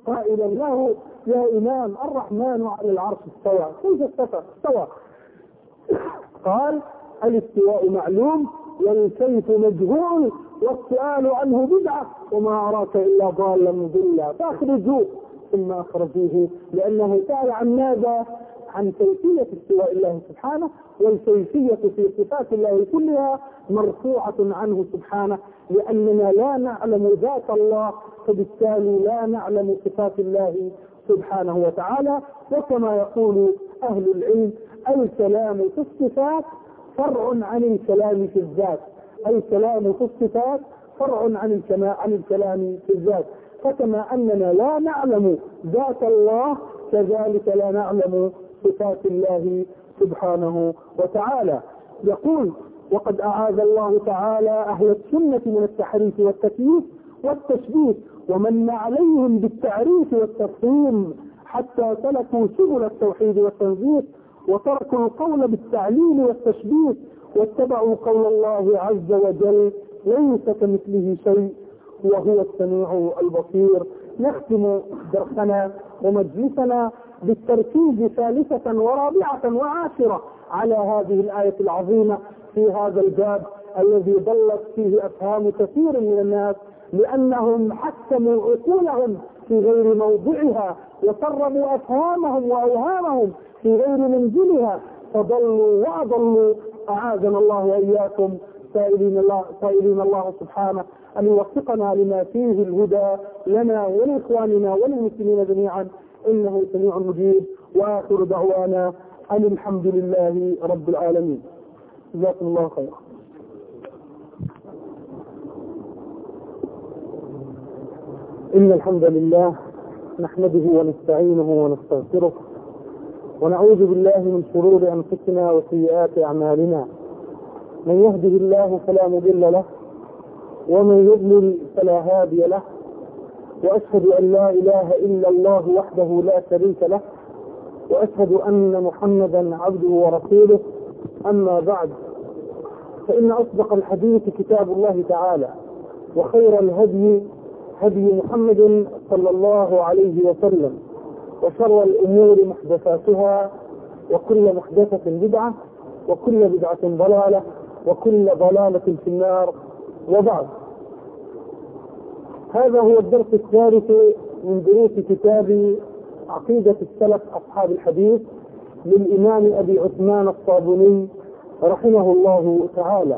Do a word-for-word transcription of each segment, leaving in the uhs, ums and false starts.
قائلا له يا إمام الرحمن على العرش استوى، كيف استوى؟ استوى قال الاستواء معلوم والكيف مجهول والسؤال عنه بدعة وما أراك إلا ضالا مضلا فأخرجوه. ثم أخرجوه لأنه سأل عن ماذا؟ عن كيفية استواء الله سبحانه، والكيفية في صفات الله كلها مرفوعة عنه سبحانه، لأننا لا نعلم ذات الله فبالتالي لا نعلم صفات الله سبحانه وتعالى. وكما يقول أهل العلم الكلام في الصفات فرع عن الكلام في الذات، الكلام في الصفات فرع عن عن الكلام في الذات. فكما أننا لا نعلم ذات الله كذلك لا نعلم صفات الله سبحانه وتعالى. يقول وقد أعاذ الله تعالى أهل السنة من التحريف والتكييف والتشبيه ومن عليهم بالتعريف والتفهيم حتى سلكوا سبل التوحيد والتنزيه وتركوا القول بالتعليل والتشبيه واتبعوا قول الله عز وجل ليس كمثله شيء وهو السميع البصير. نختم درسنا ومجلسنا بالتركيز ثالثة ورابعة وعاشرة على هذه الآية العظيمة في هذا الباب الذي ضلت فيه أفهام كثير من الناس لأنهم حكموا عقولهم في غير موضعها وسربوا أفهامهم وأوهامهم في غير منزلها فضلوا وأضلوا. أعاذنا الله وإياكم سائلين الله, سائلين الله سبحانه أن يوفقنا لما فيه الهدى لنا ولإخواننا وللمسلمين جميعا إنه سميع مجيب. وآخر دعوانا أن الحمد لله رب العالمين. جزاكم الله خيرا. إن الحمد لله نحمده ونستعينه ونستغفره ونعوذ بالله من شرور أنفسنا وسيئات أعمالنا. من يهده الله فلا مضل له ومن يضلل فلا هادي له وأشهد أن لا إله إلا الله وحده لا شريك له وأشهد أن محمدا عبده ورسوله. أما بعد فإن أصدق الحديث كتاب الله تعالى وخير الهدي هدي محمد صلى الله عليه وسلم وشر الأمور محدثاتها وكل محدثة بدعة وكل بدعة ضلالة وكل ضلالة في النار. وبعد هذا هو الدرس الثالث من دروس كتاب عقيدة السلف أصحاب الحديث للإمام أبي عثمان الصابوني رحمه الله تعالى.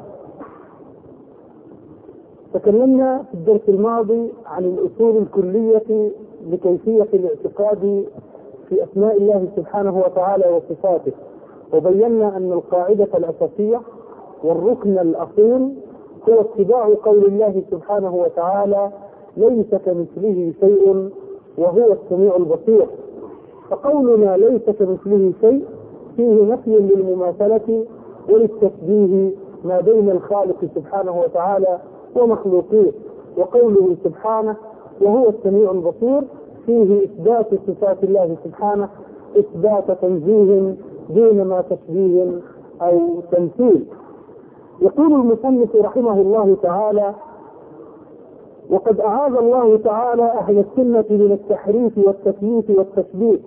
تكلمنا في الدرس الماضي عن الأصول الكلية لكيفية الاعتقاد في أسماء الله سبحانه وتعالى وصفاته، وبينا أن القاعدة الأساسية والركن الأصيل هو اتباع قول الله سبحانه وتعالى ليس كمثله شيء وهو السميع البصير. فقولنا ليس كمثله شيء فيه نفي للمماثلة وللتشبيه ما بين الخالق سبحانه وتعالى ومخلوقيه، وقوله سبحانه وهو السميع البصير فيه إثبات صفات الله سبحانه إثبات تنزيه دون ما تشبيه أو تمثيل. يقول المصنف رحمه الله تعالى وقد أعاذ الله تعالى أهل السنة من التحريف والتكييف والتشبيه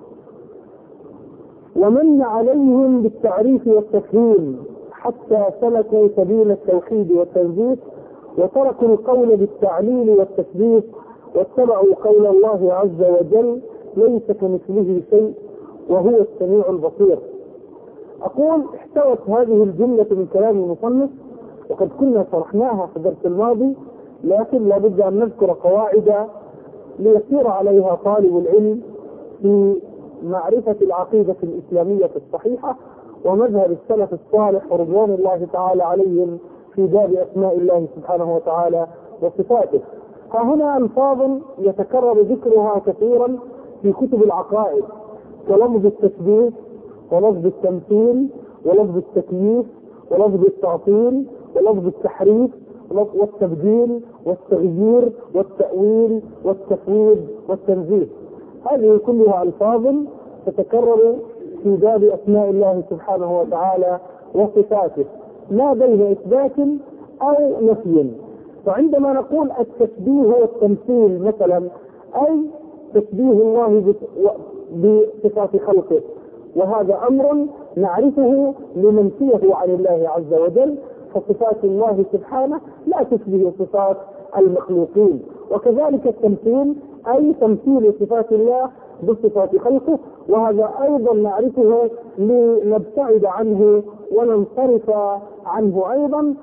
ومن عليهم بالتعريف والتفهيم حتى سلكوا سبيل التوحيد والتنزيه وتركوا القول بالتعليل والتشبيه واتبعوا قول الله عز وجل ليس كمثله شيء وهو السميع البصير. أقول احتوت هذه الجملة من كلام المصنف وقد كنا شرحناها في الدرس الماضي، لكن لابد أن نذكر قواعد ليسير عليها طالب العلم في معرفة العقيدة الإسلامية الصحيحة ومذهب السلف الصالح رضوان الله تعالى عليهم في باب أسماء الله سبحانه وتعالى وصفاته. فهنا ألفاظ يتكرر ذكرها كثيرا في كتب العقائد كلفظ التشبيه ولفظ التمثيل ولفظ التكييف ولفظ التعطيل ولفظ التحريف والتبديل والتغيير والتأويل والتفويض والتنزيه. هذه كلها ألفاظ تتكرر في باب أسماء الله سبحانه وتعالى وصفاته ما بين إثبات أو نفي. فعندما نقول التشبيه والتمثيل مثلا أي تشبيه الله بصفات خلقه، وهذا أمر نعرفه لمنفيه عن الله عز وجل، فصفات الله سبحانه لا تشبه صفات المخلوقين. وكذلك التمثيل أي تمثيل صفات الله بصفات خلقه، وهذا أيضا نعرفه لنبتعد عنه وننصرف عنه أيضا.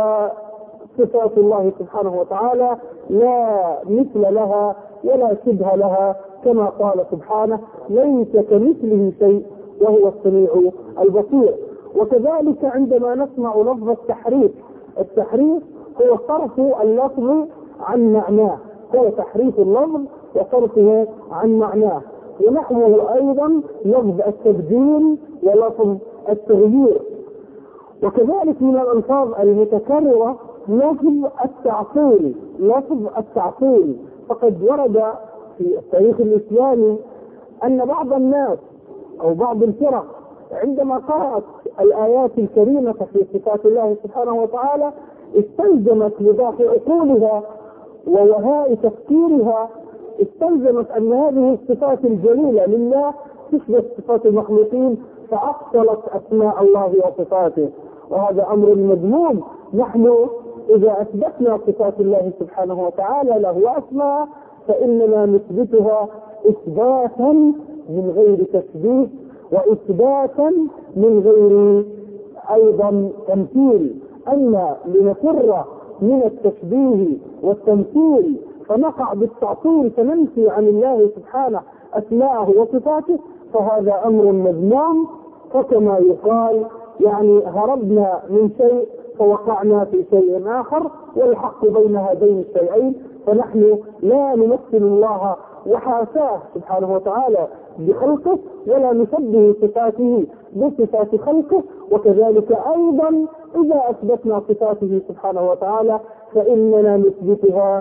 فصفات الله سبحانه وتعالى لا مثل لها ولا شبه لها، كما قال سبحانه: ليس كمثله شيء وهو السميع البصير. وكذلك عندما نسمع لفظ التحريف، التحريف هو صرف اللفظ عن معناه، هو تحريف اللفظ وصرفه عن معناه. ونحوه أيضا لفظ التبديل ولفظ التغيير. وكذلك من الألفاظ المتكررة لفظ التعطيل، لفظ التعطيل فقد ورد في التاريخ الإسلامي أن بعض الناس أو بعض الفرق عندما قرأت الآيات الكريمة في صفات الله سبحانه وتعالى استلزمت لضعف عقولها ووهاء تفكيرها، استلزمت أن هذه الصفات الجليلة لله تشبه صفات المخلوقين، فأبطلت أسماء الله وصفاته، وهذا أمر مذموم. نحن إذا أثبتنا صفات الله سبحانه وتعالى له أسماء فإننا نثبتها إثباتا من غير تشبيه، وإثباتا من غير أيضا تمثيل. أما لنفر من التشبيه والتمثيل فنقع بالتعطيل فننفي عن الله سبحانه أسماءه وصفاته، فهذا أمر مذموم. فكما يقال يعني هربنا من شيء فوقعنا في شيء آخر، والحق بين هذين الشيئين. فنحن لا نمثل الله وحاشاه سبحانه وتعالى بخلقه، ولا نشبه صفاته بصفات خلقه. وكذلك أيضا إذا أثبتنا صفاته سبحانه وتعالى فإننا نثبتها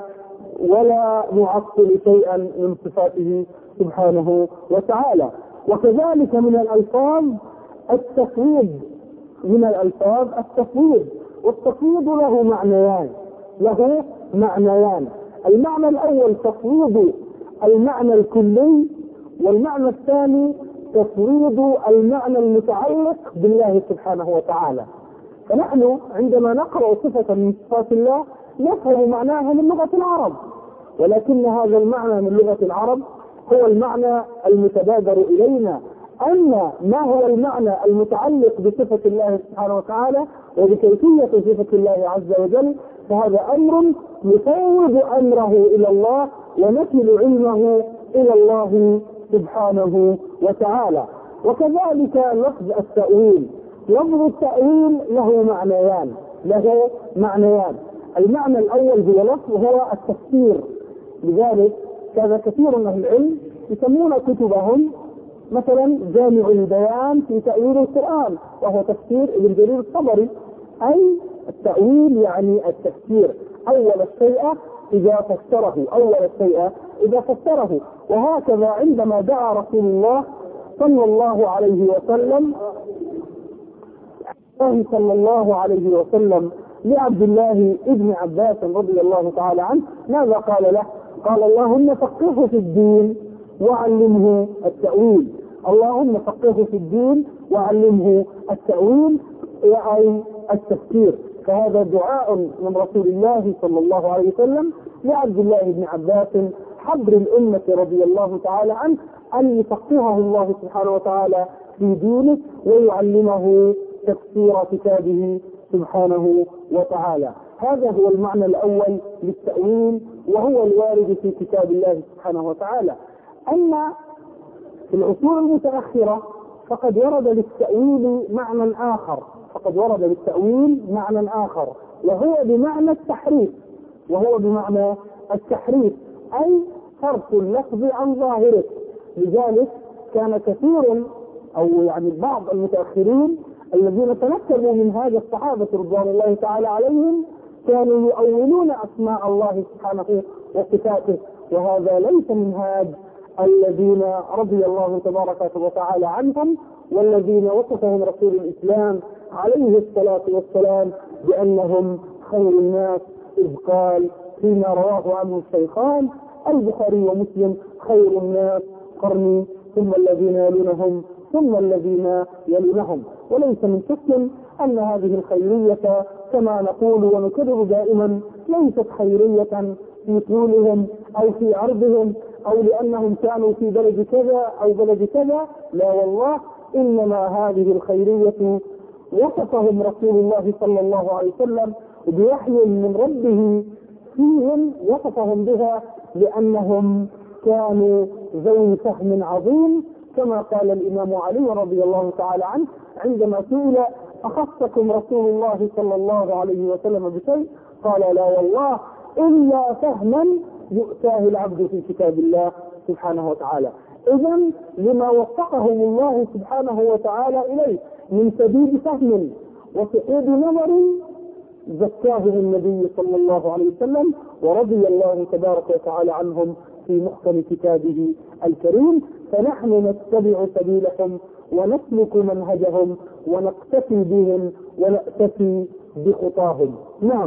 ولا نعطل شيئا من صفاته سبحانه وتعالى. وكذلك من الألفاظ التفويض، من الألفاظ التفويض، والتفويض له معنيان، له معنيان. المعنى الأول تفويض المعنى الكلي، والمعنى الثاني تفويض المعنى المتعلق بالله سبحانه وتعالى. فنحن عندما نقرأ صفة من صفات الله نفهم معناها من لغة العرب، ولكن هذا المعنى من لغة العرب هو المعنى المتبادر إلينا. أما ما هو المعنى المتعلق بصفة الله سبحانه وتعالى وبكيفية صفة الله عز وجل فهذا أمر نفوض أمره إلى الله ونكل علمه إلى الله سبحانه وتعالى. وكذلك لفظ التأويل، لفظ التأويل له معنيان، له معنيان. المعنى الأول هو لفظ هو التفسير، لذلك كان كثير من أهل العلم يسمون كتبهم مثلا جامع البيان في تأويل القرآن، وهو تفسير ابن جرير الطبري. أي التأويل يعني التفسير، أول الشيء إذا فسره، أول الشيء إذا فسره. وهكذا عندما دعا رسول الله صلى الله عليه وسلم صلى الله عليه وسلم لعبد الله ابن عباس رضي الله تعالى عنه، ماذا قال له؟ قال: اللهم فقهه في الدين وعلمه التأويل. اللهم فقهه في الدين وعلمه التأويل أي التفسير. فهذا دعاء من رسول الله صلى الله عليه وسلم لعبد الله بن عباس حبر الأمة رضي الله تعالى عنه أن يفقهه الله سبحانه وتعالى في دينه ويعلمه تفسير كتابه سبحانه وتعالى. هذا هو المعنى الأول للتأويل، وهو الوارد في كتاب الله سبحانه وتعالى. أما في العصور المتأخرة فقد ورد للتأويل معنى آخر، فقد ورد للتأويل معنى آخر وهو بمعنى التحريف، وهو بمعنى التحريف أي صرف اللفظ عن ظاهره. لذلك كان كثير أو يعني بعض المتأخرين الذين تنكبوا من هذا الصحابة رضوان الله تعالى عليهم كانوا يؤولون أسماء الله سبحانه وصفاته، وهذا ليس منهاج الذين رضي الله تبارك وتعالى عنهم والذين وصفهم رسول الإسلام عليه الصلاة والسلام بأنهم خير الناس، إذ قال فيما رواه عنه الشيخان: البخاري ومسلم خير الناس قرني ثم الذين يلونهم ثم الذين يلونهم. وليس من شك أن هذه الخيرية كما نقول ونكرر دائما ليست خيرية في طولهم أو في عرضهم أو لأنهم كانوا في بلد كذا أو بلد كذا، لا والله، إنما هذه الخيرية وصفهم رسول الله صلى الله عليه وسلم بوحي من ربه فيهم، وصفهم بها لأنهم كانوا ذوي فهم عظيم، كما قال الإمام علي رضي الله تعالى عنه عندما سئل أخصكم رسول الله صلى الله عليه وسلم بشيء؟ قال لا والله إلا فهما يؤتاه العبد في كتاب الله سبحانه وتعالى. إذن لما وفقهم الله سبحانه وتعالى إليه من سديد فهم وسعيد نظر زكاهم النبي صلى الله عليه وسلم، ورضي الله تبارك وتعالى عنهم في محكم كتابه الكريم. فنحن نتبع سبيلهم ونسلك منهجهم ونقتفي بهم ونأتفي بخطاهم. نعم،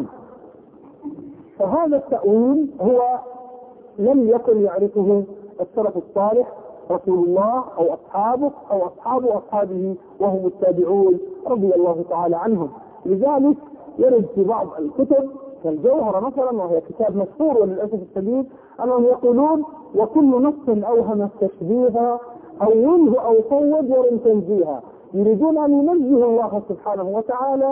فهذا التأويل هو لم يكن يعرفه السلف الصالح رسول الله أو أصحابه أو أصحاب أصحابه وهم التابعون رضي الله تعالى عنهم. لذلك يرد في بعض الكتب كالجوهرة مثلا، وهي كتاب مشهور وللأسف الشديد، أنهم يقولون وكل نص أوهم التشبيه أوله أو صوب ورم تنزيها. يريدون أن ينزه الله سبحانه وتعالى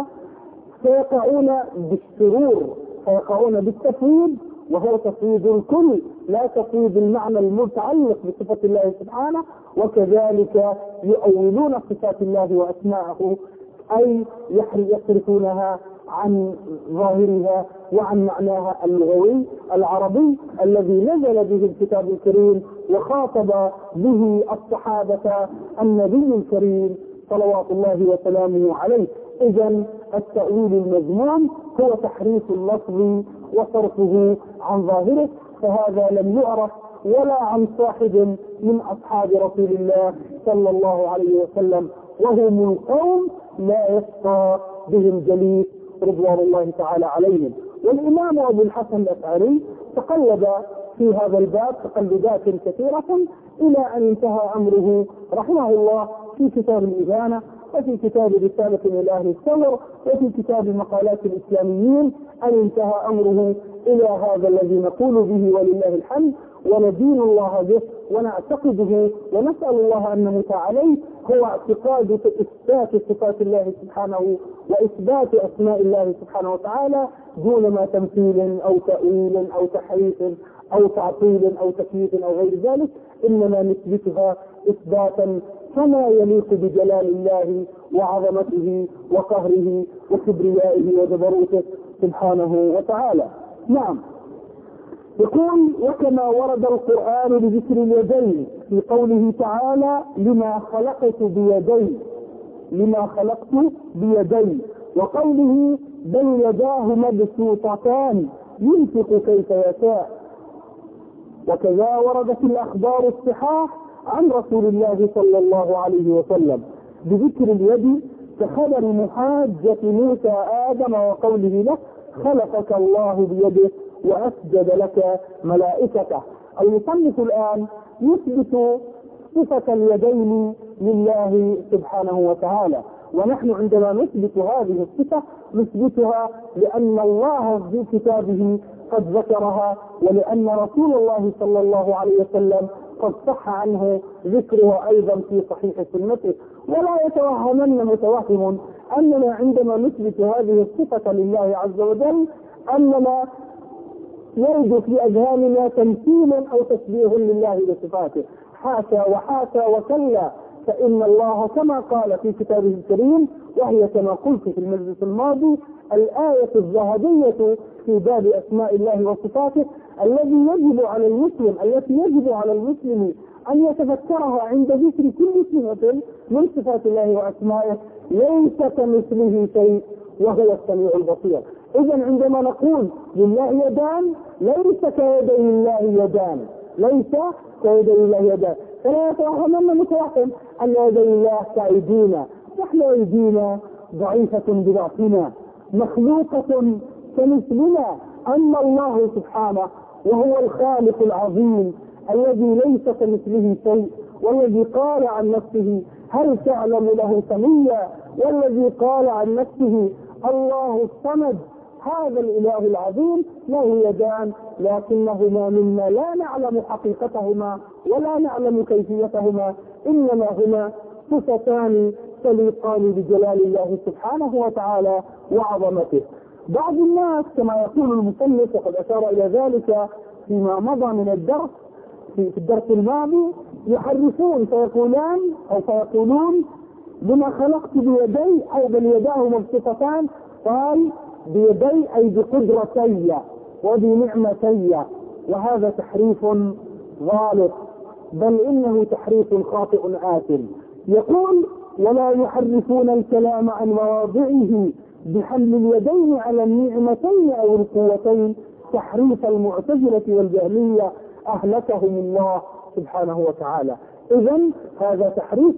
فيقعون بالشرور، فيقعون بالتفويض، وهو تفويض الكل لا تفويض المعنى المتعلق بصفة الله سبحانه. وكذلك يؤولون صفات الله وأسماءه، أي يصرفونها عن ظاهرها وعن معناها اللغوي العربي الذي نزل به الكتاب الكريم وخاطب به الصحابة النبي الكريم صلوات الله وسلامه عليه. إذن التأويل المذموم هو تحريف اللفظ وصرفه عن ظاهره، فهذا لم يعرف ولا عن صاحب من أصحاب رسول الله صلى الله عليه وسلم، وهم القوم لا يشقى بهم جليس رضوان الله تعالى عليهم. والإمام أبو الحسن الأشعري تقلد في هذا الباب تقلدات كثيرة إلى أن انتهى أمره رحمه الله في كتاب الإبانة، وفي كتاب رسالة من أهل الثغر، وفي كتاب مقالات الإسلاميين، أن انتهى أمره إلى هذا الذي نقول به ولله الحمد وندين الله به ونعتقده ونسأل الله أن نموت عليه، هو اعتقاد إثبات صفات الله سبحانه وإثبات أسماء الله سبحانه وتعالى دون ما تمثيل أو تأويل أو تحريف أو تعطيل أو تكييف أو غير ذلك، إنما نثبتها إثباتا كما يليق بجلال الله وعظمته وقهره وكبريائه وجبروته سبحانه وتعالى. نعم، يقول وكما ورد القرآن بذكر اليدين في قوله تعالى لما خلقت بيدي لما خلقت بيدي وقوله بل يداه مبسوطتان ينفق كيف يشاء. وكذا وردت الأخبار الصحاح عن رسول الله صلى الله عليه وسلم بذكر اليد كخبر محاجة موسى آدم وقوله له خلقك الله بيده وأسجد لك ملائكته. المصنف الآن يثبت صفة اليدين لله سبحانه وتعالى، ونحن عندما نثبت هذه الصفة نثبتها لأن الله في كتابه قد ذكرها، ولأن رسول الله صلى الله عليه وسلم قد صح عنه ذكرها أيضا في صحيح سنته. ولا يتوهمن متوهم أننا عندما نثبت هذه الصفة لله عز وجل أننا يرد في أذهاننا تمثيل أو تشبيه لله بصفاته، حاشا وحاشا وكلا، فإن الله كما قال في كتابه الكريم، وهي كما قلت في المجلس الماضي الآية الذهبية في باب أسماء الله وصفاته الذي يجب على المسلم التي يجب على المسلم أن يتذكرها عند ذكر كل صفة من صفات الله وأسمائه، ليس كمثله شيء وهو السميع البصير. إذن عندما نقول لله يدان ليس كيدي الله يدان ليس كيدي الله يدان فلا يتوهمن متوهم أن يدي الله كأيدينا. نحن أيدينا ضعيفة بضعفنا مخلوقة كمثلنا، أما الله سبحانه وهو الخالق العظيم الذي ليس كمثله شيء، والذي قال عن نفسه هل تعلم له سميا، والذي قال عن نفسه الله الصمد. هذا الإله العظيم له يدان لكنهما منا لا نعلم حقيقتهما ولا نعلم كيفيتهما، إنما هما صفتان تليقان بجلال الله سبحانه وتعالى وعظمته. بعض الناس كما يقول المصنف وقد أشار إلى ذلك فيما مضى من الدرس في الدرس الماضي، يحرفون فيقولان أو فيقولون بما خلقت بيدي أو بل يداه مبسوطتان، قال بيدي أي بقدرتي وبنعمتي، وهذا تحريف غالط، بل إنه تحريف خاطئ آثم. يقول ولا يحرفون الكلام عن مواضعه بحمل اليدين على النعمتين أو القوتين تحريف المعتزلة والجهمية أهلكهم الله سبحانه وتعالى. إذن هذا تحريف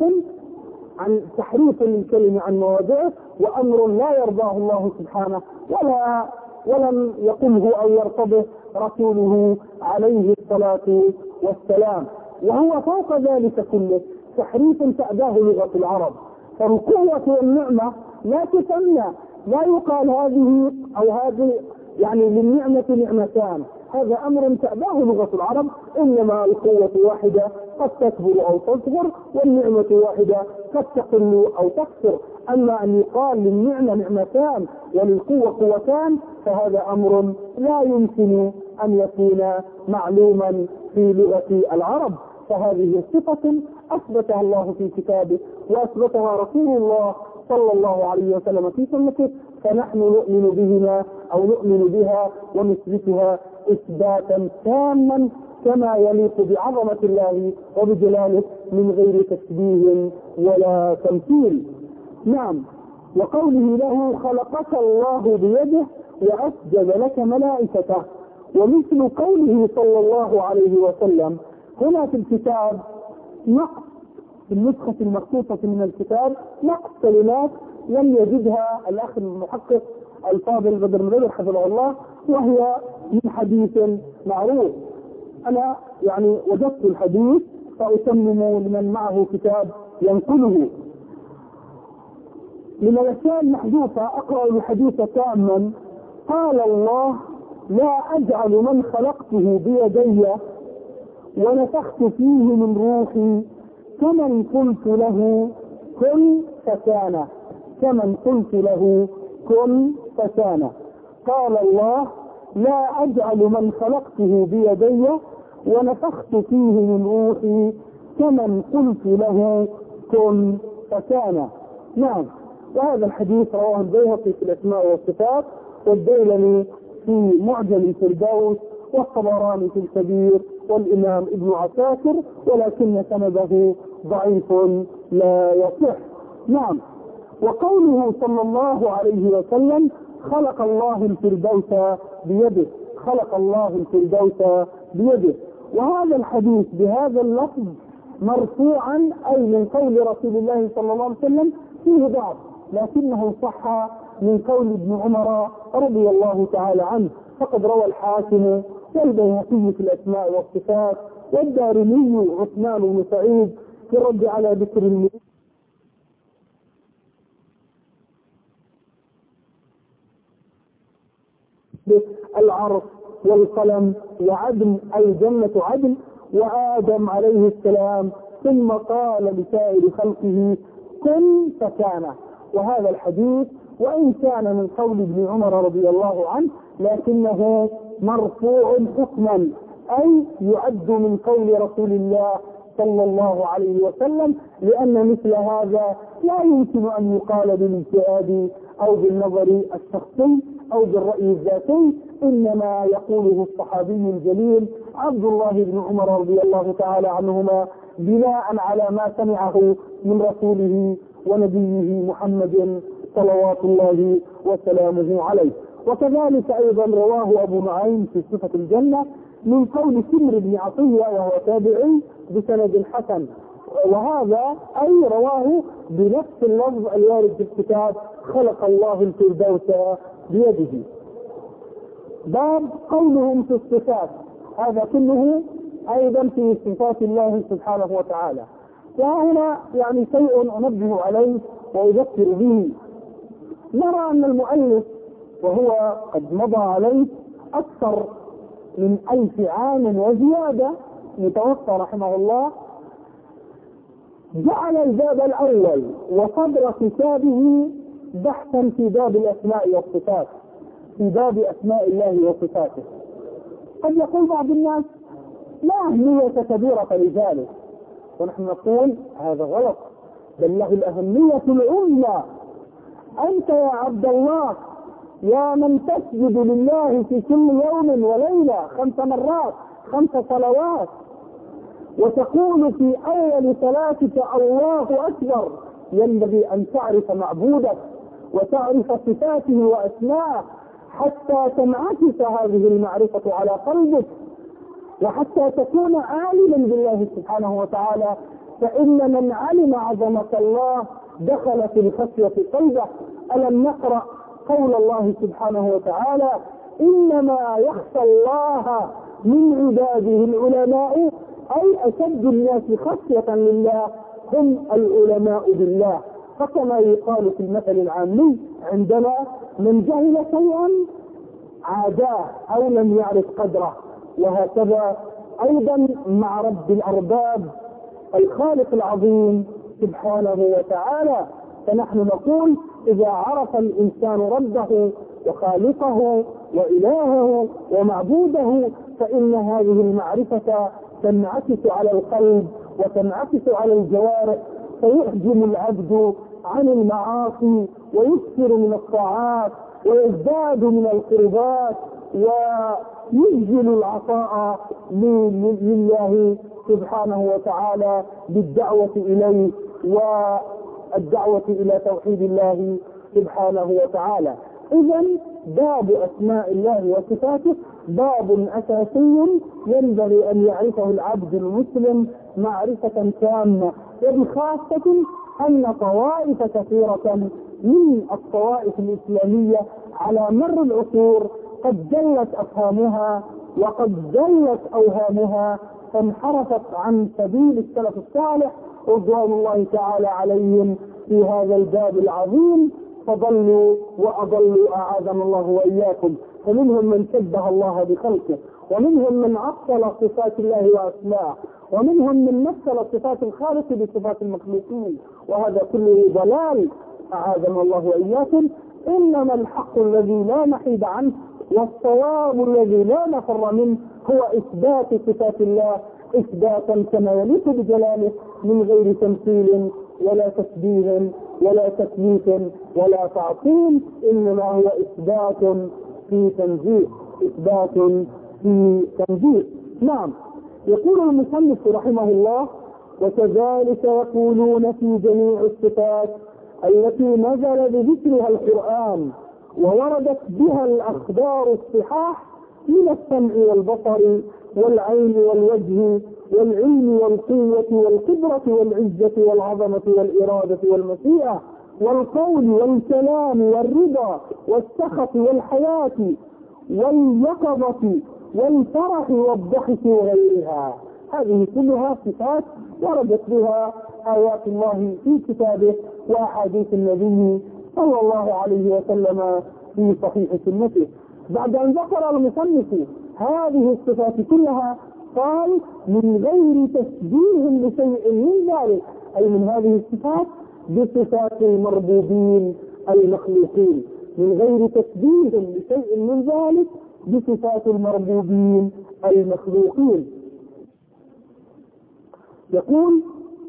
عن تحريف الكلمة عن مواضعه، وأمر لا يرضاه الله سبحانه ولا ولم يقله أو يرتضه رسوله عليه الصلاة والسلام. وهو فوق ذلك كله تحريف تأباه لغة العرب، فالقوة والنعمة لا تسمى، لا يقال هذه أو هذه يعني للنعمة نعمتان، هذا أمر تأباه لغة العرب، إنما القوة واحدة قد تكبر أو تصغر، والنعمة واحدة قد تقل أو تكثر. أما أن يقال للنعمة نعمتان وللقوة قوتان فهذا أمر لا يمكن أن يكون معلوما في لغة العرب، فهذه صفة أثبتها الله في كتابه وأثبتها رسول الله صلى الله عليه وسلم في سنته، فنحن نؤمن بهما أو نؤمن بها ونثبتها إثباتا تاما كما يليق بعظمة الله وبجلاله من غير تشبيه ولا تمثيل. نعم. وقوله له خلقك الله بيده وأسجد لك ملائكته، ومثل قوله صلى الله عليه وسلم. هنا في الكتاب نقص في النسخة المخصوصة من الكتاب نقص كلمات لم يجدها الأخ المحقق الفاضل بدر مدير حفظه الله، وهي من حديث معروف. أنا يعني وجدت الحديث فأتمم لمن معه كتاب ينقله. من الأشياء المحذوفة أقرأ الحديث تاما. قال الله لا أجعل من خلقته بيدي ونفخت فيه من روحي كمن قلت له كن فكان، كمن قلت له كن فكان. قال الله لا أجعل من خلقته بيدي ونفخت فيه من روحي كمن قلت له كن فكان. نعم. وهذا الحديث رواه البيهقي في الأسماء والصفات، والديلمي في معجم الفردوس، والطبراني في الكبير، والإمام ابن عساكر، ولكن سنده ضعيف لا يصح. نعم. وقوله صلى الله عليه وسلم خلق الله الفردوس بيده، خلق الله الفردوس بيده، وهذا الحديث بهذا اللفظ مرفوعا أي من قول رسول الله صلى الله عليه وسلم فيه ضعف، لكنه صح من قول ابن عمر رضي الله تعالى عنه، فقد روى الحاكم والبيهقي في الأسماء والصفات، والدارمي عثمان بن سعيد في الرد على ذكر المدين العرش والقلم وعدن أي جنة عدن وآدم عليه السلام، ثم قال لسائر خلقه كن فكان. وهذا الحديث وإن كان من قول ابن عمر رضي الله عنه لكنه مرفوع حكما، أي يعد من قول رسول الله صلى الله عليه وسلم، لأن مثل هذا لا يمكن أن يقال بالاجتهاد أو بالنظر الشخصي أو بالرأي الذاتي، إنما يقوله الصحابي الجليل عبد الله بن عمر رضي الله تعالى عنهما بناء على ما سمعه من رسوله ونبيه محمد صلوات الله وسلامه عليه. وكذلك أيضا رواه أبو نعيم في صفة الجنة من قول سمر بن عطية وهو تابعي بسند حسن، وهذا أي رواه بنفس اللفظ الوارد في الكتاب خلق الله الفردوس بيده. باب قولهم في الصفات هذا كله أيضا في صفات الله سبحانه وتعالى. وهنا يعني شيء أنبه عليه وأذكر به. نرى أن المؤلف وهو قد مضى عليه أكثر من ألف عام وزيادة متوفى رحمه الله، جعل الباب الأول وصدر كتابه بحثا في باب الأسماء والصفات، في باب أسماء الله وصفاته. قد يقول بعض الناس لا أهمية كبيرة لذلك، ونحن نقول هذا غلط، بل له الأهمية العظمى. أنت يا عبد الله يا من تسجد لله في كل يوم وليلة خمس مرات خمس صلوات، وتقول في أول صلاتك الله أكبر، ينبغي أن تعرف معبودك وتعرف صفاته وأسماءه حتى تنعكس هذه المعرفة على قلبك، وحتى تكون عالما بالله سبحانه وتعالى. فإن من علم عظمة الله دخل في الخشية قلبه. ألم نقرأ قول الله سبحانه وتعالى إنما يخشى الله من عباده العلماء، أي أشد الناس خشية لله هم العلماء بالله. فكما يقال في المثل العامي عندنا من جهل شيئا عاداه أو لم يعرف قدره، وهكذا أيضا مع رب الأرباب الخالق العظيم سبحانه وتعالى. فنحن نقول إذا عرف الإنسان ربه وخالقه وإلهه ومعبوده فإن هذه المعرفة تنعكس على القلب وتنعكس على الجوارح، فيحجم العبد عن المعاصي ويكثر من الطاعات ويزداد من القربات ويجزل العطاء لله سبحانه وتعالى بالدعوة إليه والدعوة إلى توحيد الله سبحانه وتعالى. إذن باب أسماء الله وصفاته باب أساسي ينبغي أن يعرفه العبد المسلم معرفة تامة، وبخاصة أن طوائف كثيرة من الطوائف الإسلامية على مر العصور قد جلت أفهامها وقد جلت أوهامها فانحرفت عن سبيل السلف الصالح رضوان الله تعالى عليهم في هذا الباب العظيم، فضلوا وأضلوا أعاذنا الله وإياكم. فمنهم من شبه الله بخلقه، ومنهم من عطل صفات الله وأسماءه، ومنهم من مثل صفات الخالق بصفات المخلوقين، وهذا كله ضلال أعاذنا الله وإياكم. إنما الحق الذي لا محيد عنه والصواب الذي لا مفر منه هو إثبات صفات الله إثباتا كما يليق بجلاله من غير تمثيل ولا تشبيه ولا تكييف ولا تعطيل، إنما هو إثبات في تنزيه إثبات في تنزيه. نعم، يقول المصنف رحمه الله وكذلك يقولون في جميع الصفات التي نزل بذكرها القرآن ووردت بها الأخبار الصحاح من السمع والبصر والعين والوجه والعلم والقوة والقدرة والعزة والعظمة والإرادة والمشيئة والقول والكلام والرضا والسخط والحياة واليقظة والفرح والضحك وغيرها. هذه كلها صفات وردت بها آيات الله في كتابه وأحاديث النبي صلى الله عليه وسلم في صحيح سنته. بعد أن ذكر المصنف هذه الصفات كلها قال من غير تشبيه لشيء من ذلك، أي من هذه الصفات بصفات المربوبين المخلوقين، من غير تشبيه لشيء من ذلك بصفات المربوبين المخلوقين. يقول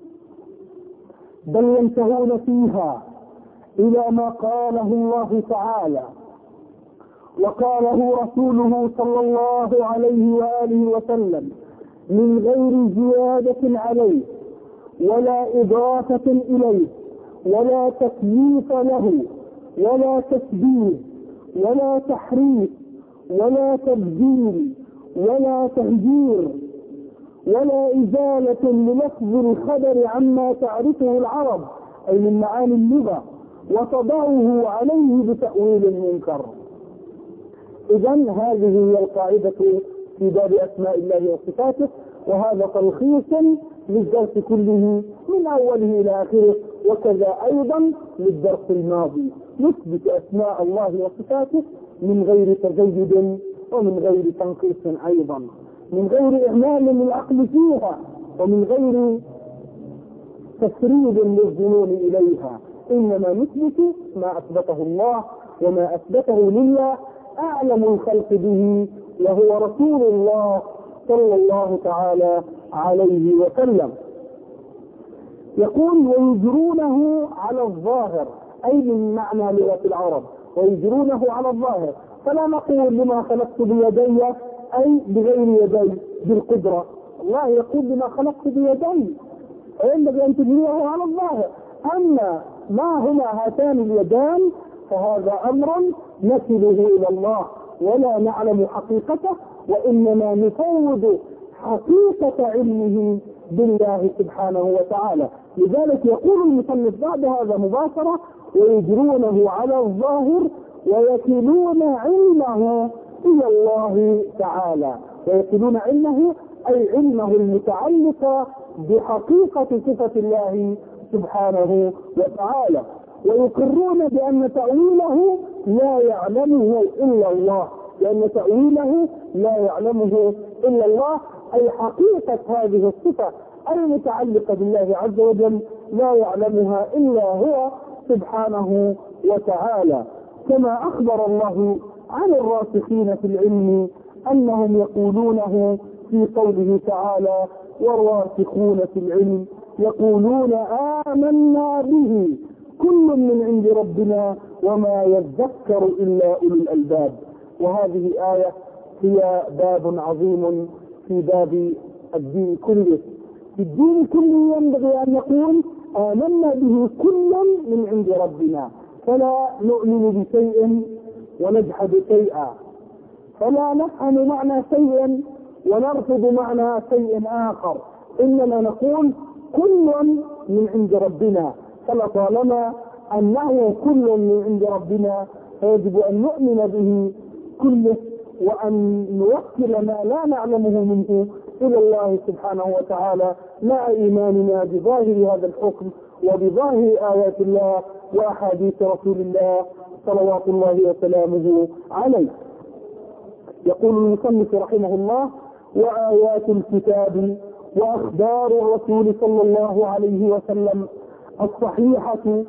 بل ينتهون فيها إلى ما قاله الله تعالى وقاله رسوله صلى الله عليه وآله وسلم من غير زيادة عليه ولا إضافة إليه ولا تكييف له ولا تشبيه ولا تحريف ولا تبديل ولا تهجير ولا إزالة للفظ الخبر عما تعرفه العرب أي من معاني اللغة وتضعه عليه بتأويل منكر. إذن هذه هي القاعدة في باب أسماء الله وصفاته، وهذا تلخيص للدرس كله من أوله إلى آخره، وكذا أيضا للدرس الماضي. نثبت أسماء الله وصفاته من غير تزيد ومن غير تنقيص أيضا، من غير إعمال للعقل فيها، ومن غير تسريب للظنون إليها، إنما نثبت ما أثبته الله وما أثبته لله أعلم الخلق به، وهو رسول الله صلى الله تعالى عليه وسلم. يقول ويجرونه على الظاهر، أي من معنى لغة العرب، ويجرونه على الظاهر، فلا نقول لما خلقت بيدي أي بغير يدي بالقدرة، الله يقول لما خلقت بيدي، وينبغي أن تجريه على الظاهر. أما ما هما هاتان اليدان فهذا أمر نسله إلى الله ولا نعلم حقيقته، وإنما نفوض حقيقة علمه بالله سبحانه وتعالى. لذلك يقول المصنف بعد هذا مباشرة ويجرونه على الظاهر ويكلون علمه إلى الله تعالى، ويكلون علمه أي علمه المتعلق بحقيقة صفة الله سبحانه وتعالى، ويقرون بأن تأويله لا يعلمه إلا الله، لأن تأويله لا يعلمه إلا الله، أي حقيقة هذه الصفة المتعلقة بالله عز وجل لا يعلمها إلا هو سبحانه وتعالى. كما أخبر الله عن الراسخين في العلم أنهم يقولونه في قوله تعالى والراسخون في العلم يقولون آمنا به كل من عند ربنا وما يذكر إلا أولو الألباب. وهذه آية هي باب عظيم في باب الدين كله. في الدين كله ينبغي أن نقول آمنا به كل من عند ربنا، فلا نؤمن بشيء ونجحد شيئا، فلا نفهم معنى شيء ونرفض معنى شيء آخر، إنما نقول كل من عند ربنا. فلطالما أنه كل من عند ربنا فيجب أن نؤمن به كله، وأن نوكل ما لا نعلمه منه إلى الله سبحانه وتعالى مع إيماننا بظاهر هذا الحكم وبظاهر آيات الله وأحاديث رسول الله صلوات الله وسلامه عليه. يقول المصنف رحمه الله وآيات الكتاب وأخبار الرسول صلى الله عليه وسلم الصحيحة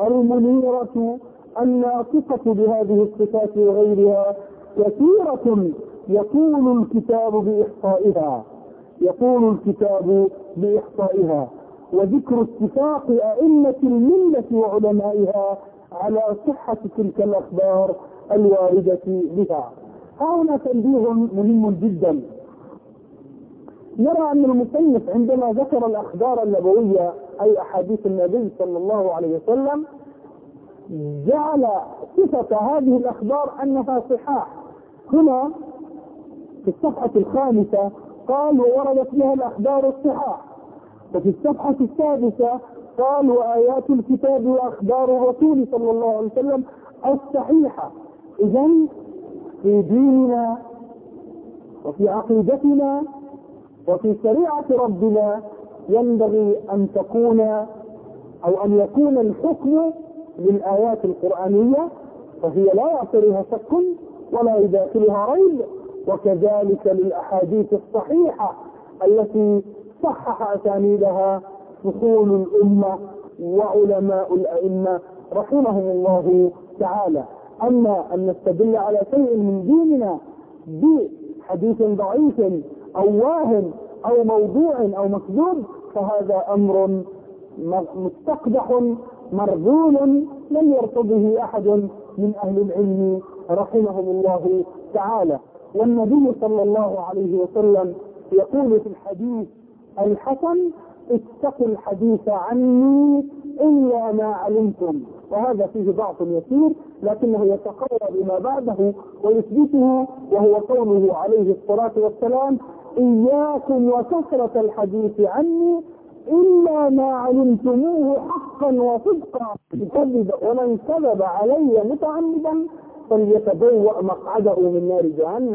المنيرة الناطقة بهذه الصفات وغيرها كثيرة يطول الكتاب بإحصائها يطول الكتاب بإحصائها وذكر اتفاق أئمة الملة وعلمائها على صحة تلك الأخبار الواردة بها. هنا تنبيه مهم جدا. نرى أن المصنف عندما ذكر الأخبار النبوية أي أحاديث النبي صلى الله عليه وسلم جعل صفة هذه الأخبار أنها صحاح. هنا في الصفحة الخامسة قال ووردت بها الأخبار الصحاح، وفي الصفحة السادسة قال وآيات الكتاب وأخبار الرسول صلى الله عليه وسلم الصحيحة. إذن في ديننا وفي عقيدتنا وفي شريعة ربنا ينبغي أن تكون أو أن يكون الحكم للآيات القرآنية فهي لا يعتريها شك ولا يداخلها ريب، وكذلك للأحاديث الصحيحة التي صحح أسانيدها فصول الأمة وعلماء الأئمة رحمهم الله تعالى. أما أن نستدل على شيء من ديننا بحديث ضعيف أو واهم أو موضوع أو مكذوب فهذا أمر مستقبح مرذول لم يرتضه أحد من أهل العلم رحمهم الله تعالى. والنبي صلى الله عليه وسلم يقول في الحديث الحسن اتقوا الحديث عني إلا ما علمتم، وهذا فيه ضعف يسير لكنه يتقرب بما بعده ويثبته، وهو قوله عليه الصلاة والسلام إياكم وكثرة الحديث عني إلا ما علمتموه حقا وصدقا، ومن كذب علي متعمدا فليتبوأ مقعده من نار جهنم.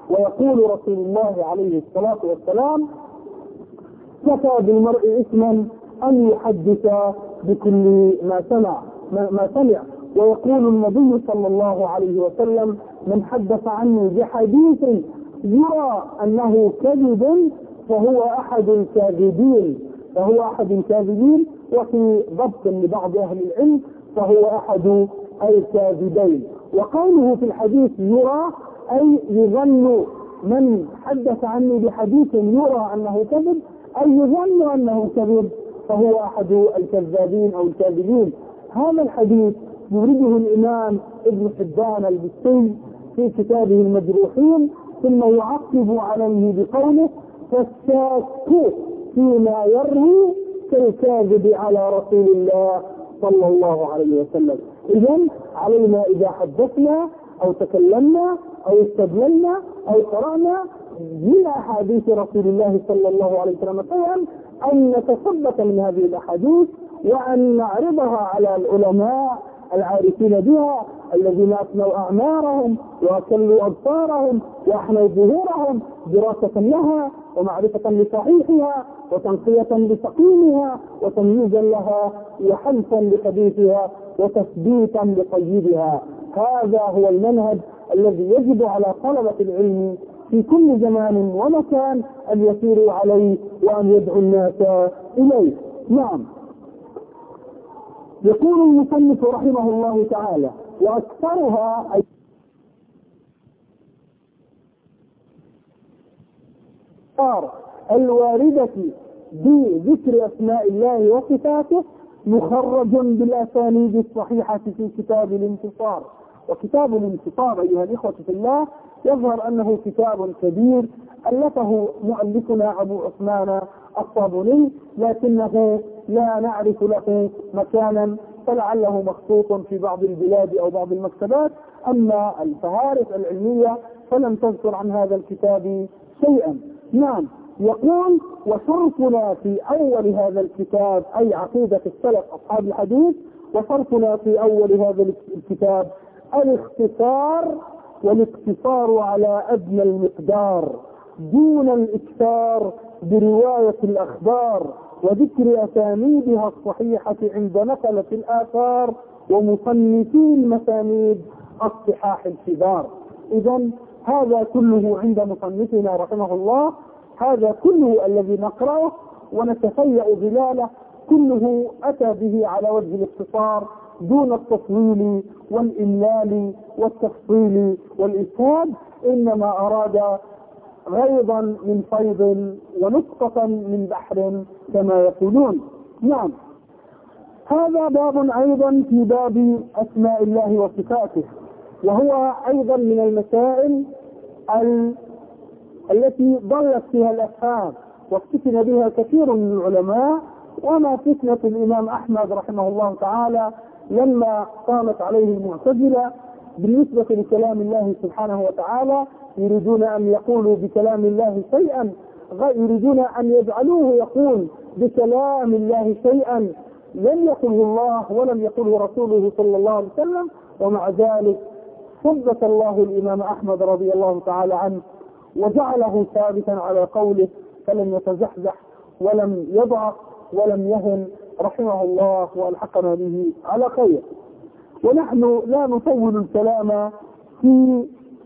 ويقول رسول الله عليه الصلاة والسلام: كفى بالمرء إثما أن يحدث بكل ما سمع ما سمع ويقول النبي صلى الله عليه وسلم: من حدث عني بحديث يرى أنه كذب فهو أحد الكاذبين فهو أحد الكاذبين وفي ضبط لبعض أهل العلم فهو أحد الكاذبين. وقوله في الحديث يرى أي يظن، من حدث عني بحديث يرى أنه كذب أي يظن أنه كذب فهو أحد الكذابين أو الكاذبين. هذا الحديث يورده الإمام ابن حبان البستي في كتابه المجروحين، ثم يعقب عليه بقوله: فالشاك فيما يروي كالكاذب على رسول الله صلى الله عليه وسلم. إذن علينا إذا حدثنا أو تكلمنا أو استدللنا أو قرأنا من أحاديث رسول الله صلى الله عليه وسلم شيئا أن نتثبت من هذه الأحاديث وأن نعرضها على العلماء العارفين بها الذين أثنوا أعمارهم وأكلوا أبصارهم وأحنوا ظهورهم دراسة لها ومعرفة لصحيحها وتنقية لسقيمها وتمييزا لها وحلفا لخبيثها وتثبيتا لطيبها. هذا هو المنهج الذي يجب على طلبة العلم في كل زمان ومكان أن يسيروا عليه وأن يدعوا الناس إليه. نعم. يقول المصنف رحمه الله تعالى: وأكثرها أي الواردة بذكر أسماء الله وصفاته مخرج بالأسانيد الصحيحة في كتاب الانتصار. وكتاب الانتصار أيها الإخوة في الله يظهر أنه كتاب كبير ألفه مؤلفنا أبو عثمان الصابوني، لكنه لا نعرف له مكانا، فلعله مخطوط في بعض البلاد أو بعض المكتبات، أما الفهارس العلمية فلم تذكر عن هذا الكتاب شيئا. نعم. يقول: وصرفنا في أول هذا الكتاب أي عقيدة السلف أصحاب الحديث، وصرفنا في أول هذا الكتاب الاختصار والاقتصار على أدنى المقدار دون الإكثار برواية الأخبار وذكر أسانيدها الصحيحة عند نقلة الآثار ومصنفي المسانيد الصحاح الكبار. إذن هذا كله عند مصنفنا رحمه الله، هذا كله الذي نقرأه ونتفيأ ظلاله كله أتى به على وجه الاختصار دون التطويل والإملال والتفصيل والإسهاب، إنما أراد غيضا من فيض ونطقة من بحر كما يقولون. نعم. هذا باب أيضا في باب أسماء الله وصفاته، وهو أيضا من المسائل ال... التي ضلت فيها الأفهام وافتتن بها كثير من العلماء، وما فتنة الإمام أحمد رحمه الله تعالى لما قامت عليه المعتزلة بالنسبة لكلام الله سبحانه وتعالى، يريدون أن يقولوا بكلام الله شيئا، يريدون أن يجعلوه يقول بكلام الله شيئا لم يقله الله ولم يقله رسوله صلى الله عليه وسلم، ومع ذلك ثبت الله الإمام أحمد رضي الله تعالى عنه وجعله ثابتا على قوله، فلم يتزحزح ولم يضعف ولم يهن رحمه الله والحقنا به على خير. ونحن لا نطول الكلام في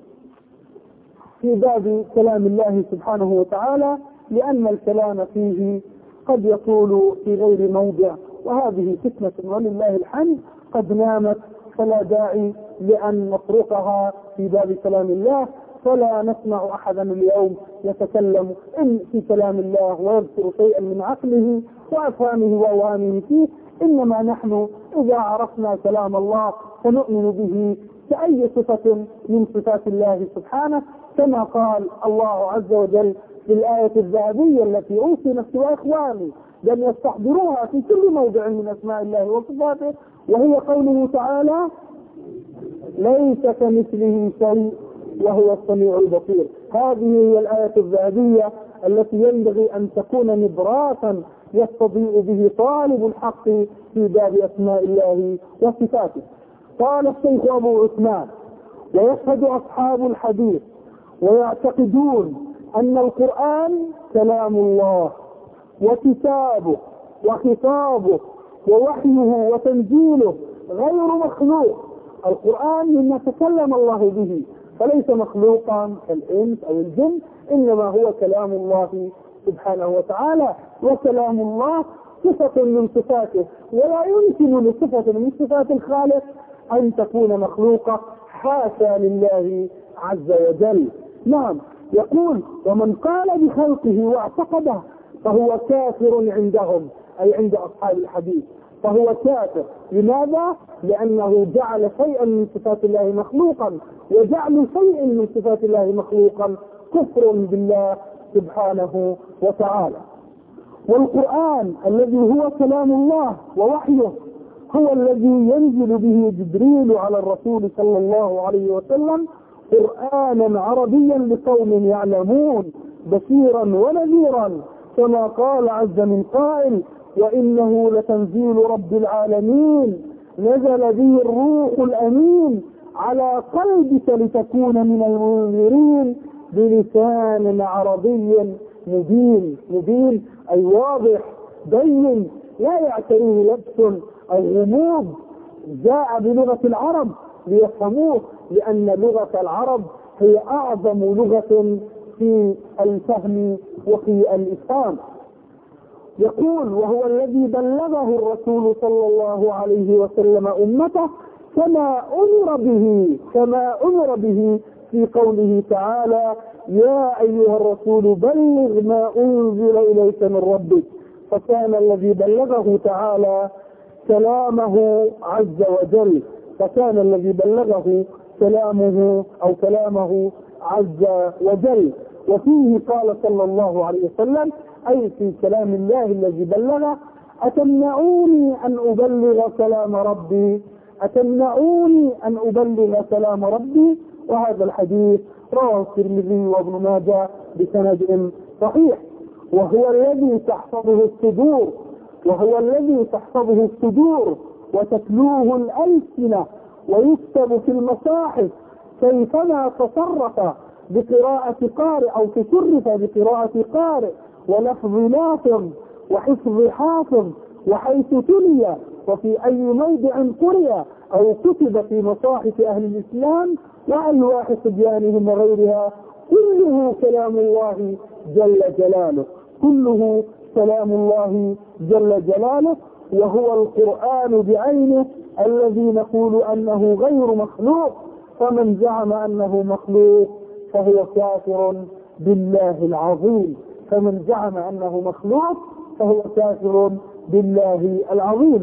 في باب كلام الله سبحانه وتعالى، لأن الكلام فيه قد يطول في غير موضع، وهذه فتنة ولله الحمد قد نامت، فلا داعي لأن نطرقها في باب كلام الله. فلا نسمع أحدا اليوم يتكلم إن في كلام الله ويذكر شيئا من عقله وأفهامه وأوهامه فيه، إنما نحن إذا عرفنا كلام الله فنؤمن به كأي صفة من صفات الله سبحانه، كما قال الله عز وجل في الآية الذهبية التي أوصي نفسي وإخواني بأن يستحضروها في كل موضع من أسماء الله وصفاته، وهي قوله تعالى: ليس كمثله شيء وهو السميع البصير. هذه هي الآية الذهبية التي ينبغي أن تكون نبراسا يستضيء به طالب الحق في باب أسماء الله وصفاته. قال الشيخ أبو عثمان: ويشهد أصحاب الحديث ويعتقدون أن القرآن كلام الله وكتابه وخطابه ووحيه وتنزيله غير مخلوق. القرآن مما تكلم الله به، فليس مخلوقا كالإنس أو الجن، إنما هو كلام الله سبحانه وتعالى. وكلام الله صفة من صفاته، ولا يمكن لصفة من صفات الخالق أن تكون مخلوقة، حاشا لله عز وجل. نعم، يقول: ومن قال بخلقه واعتقده فهو كافر عندهم، أي عند أصحاب الحديث، فهو كافر. لماذا؟ لأنه جعل شيئا من صفات الله مخلوقا، وجعل شيء من صفات الله مخلوقا كفر بالله سبحانه وتعالى. والقرآن الذي هو كلام الله ووحيه هو الذي ينزل به جبريل على الرسول صلى الله عليه وسلم قرآنا عربيا لقوم يعلمون بشيرا ونذيرا، كما قال عز من قائل: وإنه لتنزيل رب العالمين نزل به الروح الأمين على قلبك لتكون من المنذرين بلسان عربي مبين. مبين أي واضح بين، لا يعتريه لبس أو غموض، جاء بلغة العرب ليفهموه، لأن لغة العرب هي أعظم لغة في الفهم وفي الإفهام. يقول: وهو الذي بلغه الرسول صلى الله عليه وسلم أمته كما أمر به كما أمر به في قوله تعالى: يا أيها الرسول بلغ ما أنزل إليك من ربك. فكان الذي بلغه تعالى كلامه عز وجل، فكان الذي بلغه كلامه أو كلامه عز وجل. وفيه قال صلى الله عليه وسلم، أي في كلام الله الذي بلغه: أتمنعوني أن أبلغ كلام ربي أتمنعوني أن أبلغ كلام ربي وهذا الحديث رواه الترمذي وابن ماجه بسند صحيح. وهو الذي تحفظه الصدور وهو الذي تحفظه الصدور وتتلوه الألسنة ويكتب في المصاحف كيفما تصرف بقراءة قارئ أو تصرف بقراءة قارئ ولفظ لافظ وحفظ حافظ، وحيث تلي وفي أي موضع قرئ أو كتب في مصاحف أهل الإسلام وألواح صبيانهم وغيرها، كله كلام الله جل جلاله كله كلام الله جل جلاله وهو القرآن بعينه الذي نقول أنه غير مخلوق. فمن زعم أنه مخلوق فهو كافر بالله العظيم فمن زعم أنه مخلوق فهو كافر بالله العظيم.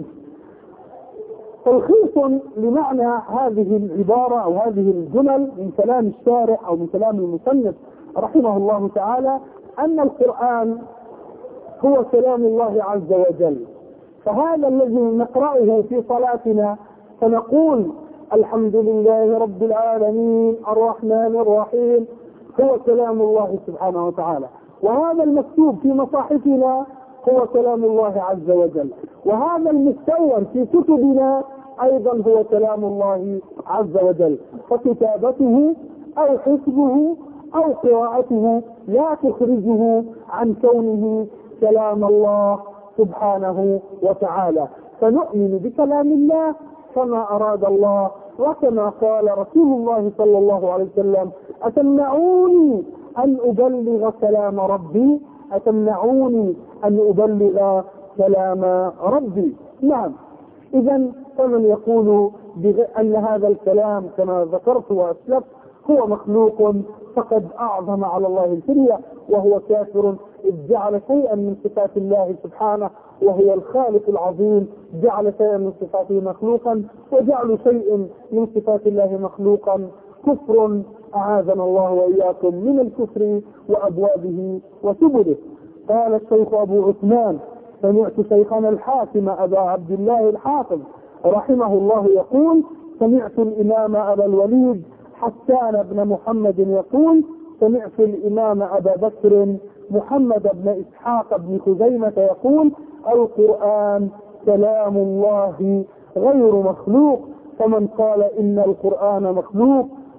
تلخيص لمعنى هذه العبارة أو هذه الجمل من كلام الشارح أو من كلام المصنف رحمه الله تعالى أن القرآن هو كلام الله عز وجل. فهذا الذي نقرأه في صلاتنا فنقول الحمد لله رب العالمين الرحمن الرحيم هو كلام الله سبحانه وتعالى، وهذا المكتوب في مصاحفنا هو كلام الله عز وجل، وهذا المستور في كتبنا أيضا هو كلام الله عز وجل. فكتابته أو حفظه أو قراءته لا تخرجه عن كونه كلام الله سبحانه وتعالى. فنؤمن بكلام الله كما أراد الله وكما قال رسول الله صلى الله عليه وسلم: أتمنعوني أن أبلغ كلام ربي أتمنعوني أن أبلغ كلام ربي. نعم، إذا فمن يقول أن هذا الكلام كما ذكرت وأسلفت هو مخلوق فقد أعظم على الله الفرية وهو كافر، إذ جعل شيئا من صفات الله سبحانه وهو الخالق العظيم جعل شيئا من صفاته مخلوقا، وجعل شيء من صفات الله مخلوقا كفر، أعاذنا الله وإياكم من الكفر وأبوابه وسبله. قال الشيخ أبو عثمان: سمعت شيخنا الحاكم أبا عبد الله الحافظ رحمه الله يقول: سمعت الإمام أبا الوليد حسان بن محمد يقول: سمعت الإمام أبا بكر محمد بن إسحاق بن خزيمة يقول: القرآن كلام الله غير مخلوق. فمن قال إن القرآن مخلوق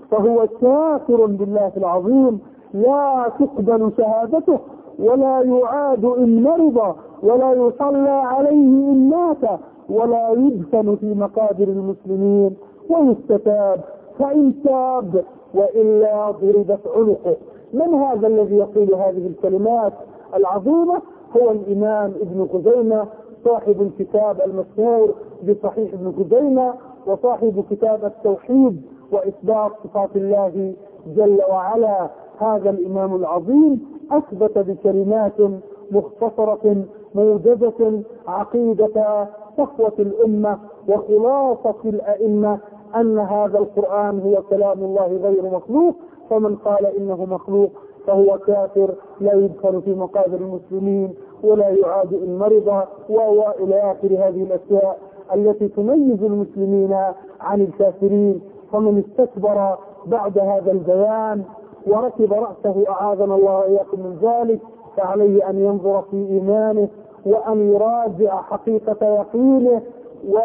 فهو كافر بالله العظيم، لا تقبل شهادته ولا يعاد إن مرض ولا يصلى عليه إن مات ولا يدفن في مقابر المسلمين ويستتاب، فإن تاب وإلا ضربت عنقه. من هذا الذي يقول هذه الكلمات العظيمة؟ هو الإمام ابن خزيمة صاحب الكتاب المشهور بصحيح ابن خزيمة وصاحب كتاب التوحيد وإثبات صفات الله جل وعلا. هذا الإمام العظيم أثبت بكلمات مختصرة موجزة عقيدة صفوة الأمة وخلاصة الأئمة أن هذا القرآن هو كلام الله غير مخلوق، فمن قال إنه مخلوق فهو كافر، لا يدخل في مقابر المسلمين ولا يعاد إن مرض وإلى آخر هذه الأشياء التي تميز المسلمين عن الكافرين. فمن استكبر بعد هذا البيان وركب رأسه أعاذنا الله وإياكم من ذلك فعليه أن ينظر في إيمانه وأن يراجع حقيقة يقينه و...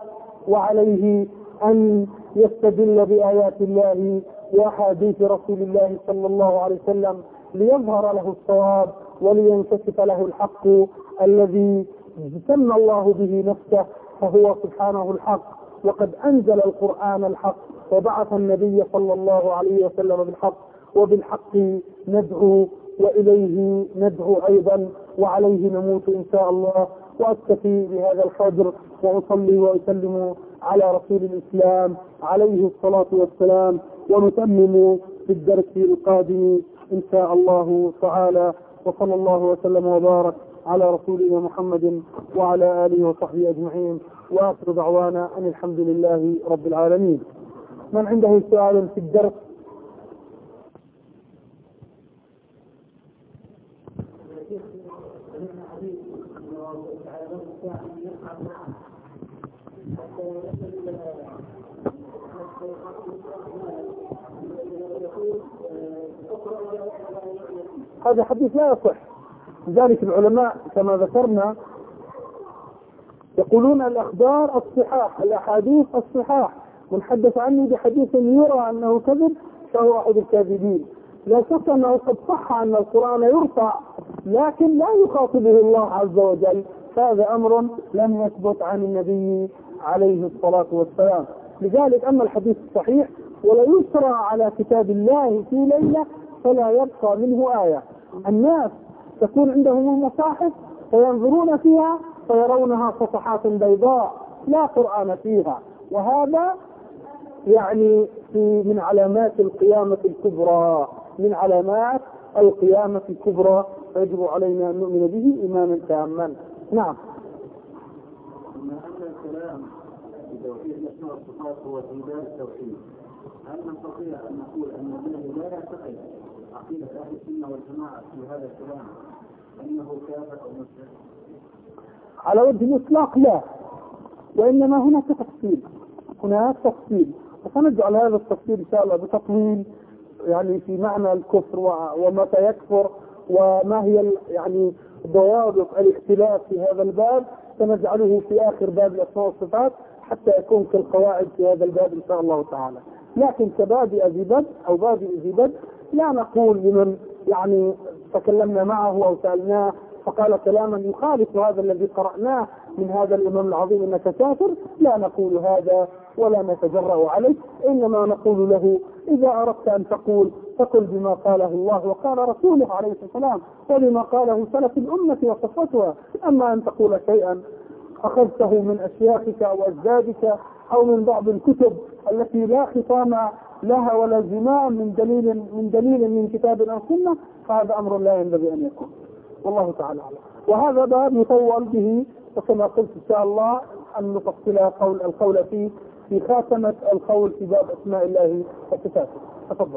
وعليه أن يستدل بآيات الله وأحاديث رسول الله صلى الله عليه وسلم ليظهر له الصواب ولينكشف له الحق الذي سمى الله به نفسه، فهو سبحانه الحق، وقد أنزل القرآن الحق وبعث النبي صلى الله عليه وسلم بالحق، وبالحق ندعو وإليه ندعو أيضا وعليه نموت إن شاء الله. وأكتفي بهذا القدر وأصلي وأسلم على رسول الإسلام عليه الصلاة والسلام، ونتمم في الدرس القادم إن شاء الله تعالى. وصلى الله وسلم وبارك على رسولنا محمد وعلى آله وصحبه أجمعين، وآخر دعوانا أن الحمد لله رب العالمين. من عنده سؤال في الدرس؟ هذا حديث لا يصح، لذلك العلماء كما ذكرنا يقولون الأخبار الصحاح، الأحاديث الصحاح، من حدث عني بحديث يرى أنه كذب فهو أحد الكاذبين. لا شك أنه قد صح أن القرآن يرفع لكن لا يخاطبه الله عز وجل، فهذا أمر لم يثبت عن النبي عليه الصلاة والسلام. لذلك أما الحديث الصحيح ولا يسرى على كتاب الله في ليلة فلا يبقى منه آية. الناس تكون عندهم المصاحف فينظرون فيها فيرونها صفحات بيضاء لا قرآن فيها، وهذا يعني في من علامات القيامة الكبرى، من علامات القيامة الكبرى، فيجب علينا أن نؤمن به إيمانا تاما. نعم. أما أن الكلام في توحيد الأسماء والصفات هو في باب التوحيد، هل نستطيع أن نقول أن الذي لا يعتقد عقيدة أهل السنة والجماعة في هذا الكلام أنه كافر أو مسلم؟ على وجه الإطلاق لا، وإنما هناك تفصيل، هناك تفصيل، وسنجعل هذا التفصيل إن شاء الله بتطويل يعني في معنى الكفر ومتى يكفر وما هي يعني ضوابط الاختلاف في هذا الباب، سنجعله في آخر باب الأسماء والصفات حتى يكون كالقواعد في هذا الباب إن شاء الله تعالى. لكن كبادئ ذي بدء أو بادئ ذي بدء لا نقول لمن يعني تكلمنا معه أو سألناه فقال كلاما يخالف هذا الذي قرأناه من هذا الإمام العظيم إنك كافر، لا نقول هذا ولا نتجرأ عليه، إنما نقول له إذا أردت أن تقول فقل بما قاله الله وقال رسوله عليه السلام وبما قاله سلف الأمة وصفتها. أما أن تقول شيئا أخذته من أشياخك أو أجدادك أو من بعض الكتب التي لا خطام لها ولا زمام من دليل من دليل من كتاب أو سنة، فهذا أمر لا ينبغي أن يكون، والله تعالى أعلم. وهذا باب يطول به، وكما قلت إن شاء الله أن نفصل القول القول فيه في خاتمة القول في باب أسماء الله وصفاته. تفضل.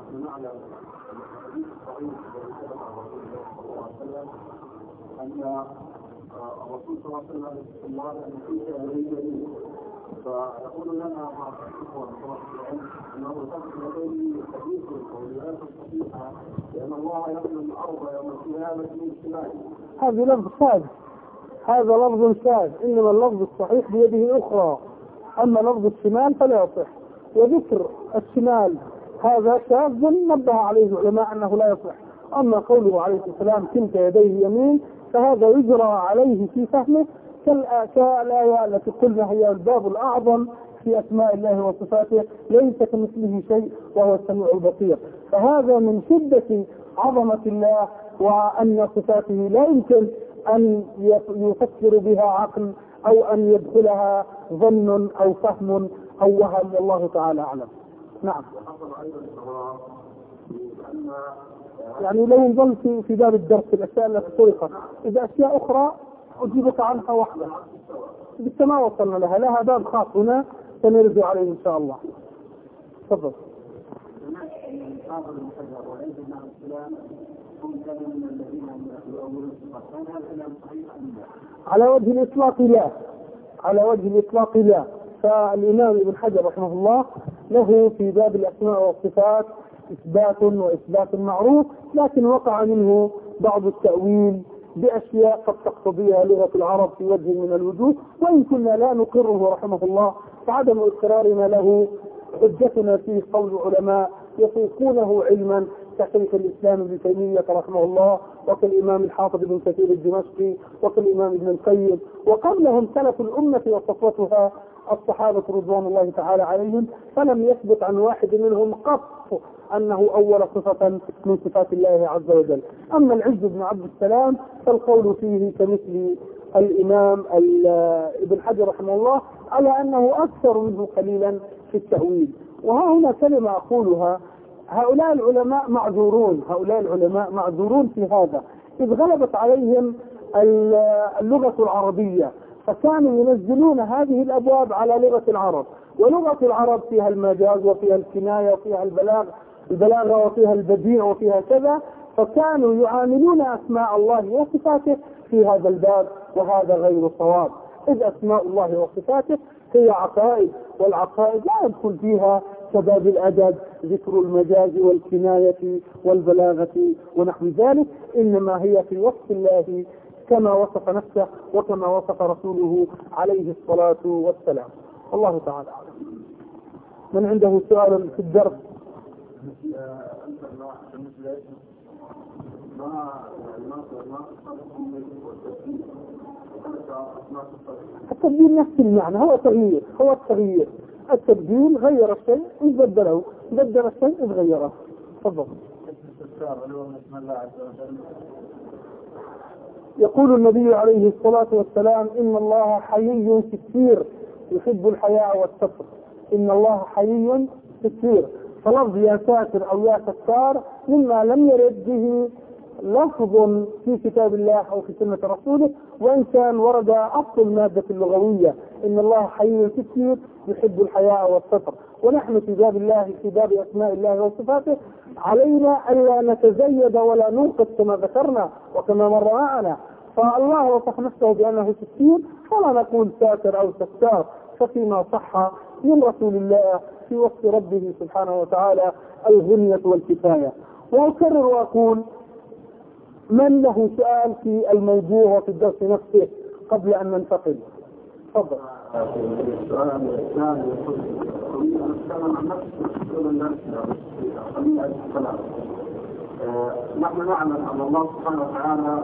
أن الرسول صلى الله عليه وسلم الله أن يكون فيقول لنا بعض الإخوة أنه تقصد لديه حديث القوليات الصحيحة لأن الله يقول الأرض يوم القيامة من شمال. هذا لفظ شاذ، هذا لفظ شاذ، إنما اللفظ الصحيح بيده الأخرى، أما لفظ الشمال فلا يصح. وذكر الشمال هذا شاذ نبه عليه العلماء أنه لا يصح. أما قوله عليه السلام كلتا يديه يمين فهذا يجرى عليه في فهمه كالآية التي قلنا هي الباب الأعظم في أسماء الله وصفاته، ليس كمثله شيء وهو السميع البصير. فهذا من شدة عظمة الله وأن صفاته لا يمكن أن يفكر بها عقل أو أن يدخلها ظن أو فهم أو وهم، والله تعالى أعلم. نعم. يعني لو نظل في في باب الدرس الأشياء التي طرقت، إذا أشياء أخرى أجيبك عنها واحدة لسه ما وصلنا لها، لها باب خاص هنا سنرجع عليه إن شاء الله. تفضل. على وجه الإطلاق لا، على وجه الإطلاق لا. فالإمام ابن حجر رحمه الله له في باب الأسماء والصفات إثبات وإثبات معروف، لكن وقع منه بعض التأويل بأشياء قد تقتضيها لغة العرب في وجه من الوجوه، وإن كنا لا نقره رحمه الله، فعدم إقرارنا له حجتنا فيه قول علماء يسوقونه علما كشيخ الإسلام ابن تيمية رحمه الله، وكالإمام الحافظ ابن كثير الدمشقي، وكالإمام ابن القيم، وقبلهم سلف الأمة وصفوتها الصحابة رضوان الله تعالى عليهم، فلم يثبت عن واحد منهم قط أنه أول صفة من صفات الله عز وجل. أما العز بن عبد السلام فالقول فيه كمثل الإمام ابن حجر رحمه الله على أنه أكثر منه قليلا في التأويل. وها هنا كلمة أقولها، هؤلاء العلماء معذورون، هؤلاء العلماء معذورون في هذا، إذ غلبت عليهم اللغة العربية، فكانوا ينزلون هذه الأبواب على لغة العرب، ولغة العرب فيها المجاز وفيها الكناية وفيها البلاغ البلاغة وفيها البديع وفيها كذا، فكانوا يعاملون أسماء الله وصفاته في هذا الباب، وهذا غير صواب، إذ أسماء الله وصفاته هي عقائد، والعقائد لا يدخل فيها كباب الأدب ذكر المجاز والكناية والبلاغة ونحو ذلك، إنما هي في وصف الله كما وصف نفسه وكما وصف رسوله عليه الصلاة والسلام. الله تعالى أعلم. من عنده سؤال في الدرس؟ التبديل نفس المعنى، هو تغيير، هو التغيير، التبديل غير الشيء إذ بدله، بدل الشيء إذ غيره. تفضل. يقول النبي عليه الصلاة والسلام إن الله حيي ستير يحب الحياء والستر، إن الله حيي ستير، فلفظ يا ساتر أو يا ستار مما لم يرد به لفظ في كتاب الله أو في سنة رسوله، وإن كان ورد أصل المادة اللغوية، إن الله حيي ستير يحب الحياء والستر. ونحن في باب الله، في باب أسماء الله وصفاته، علينا ألا نتزيد ولا ننقص كما ذكرنا وكما مر معنا. فالله وصف نفسه بأنه ستير، فلا نقول ساتر أو ستار، ففيما صح من رسول الله في وصف ربه سبحانه وتعالى الغنية والكفاية. وأكرر وأقول من له سؤال في الموضوع وفي الدرس نفسه قبل أن ننتقل؟ تفضل. السؤال الثاني نتكلم عن نفس نحن نعلم أن الله سبحانه وتعالى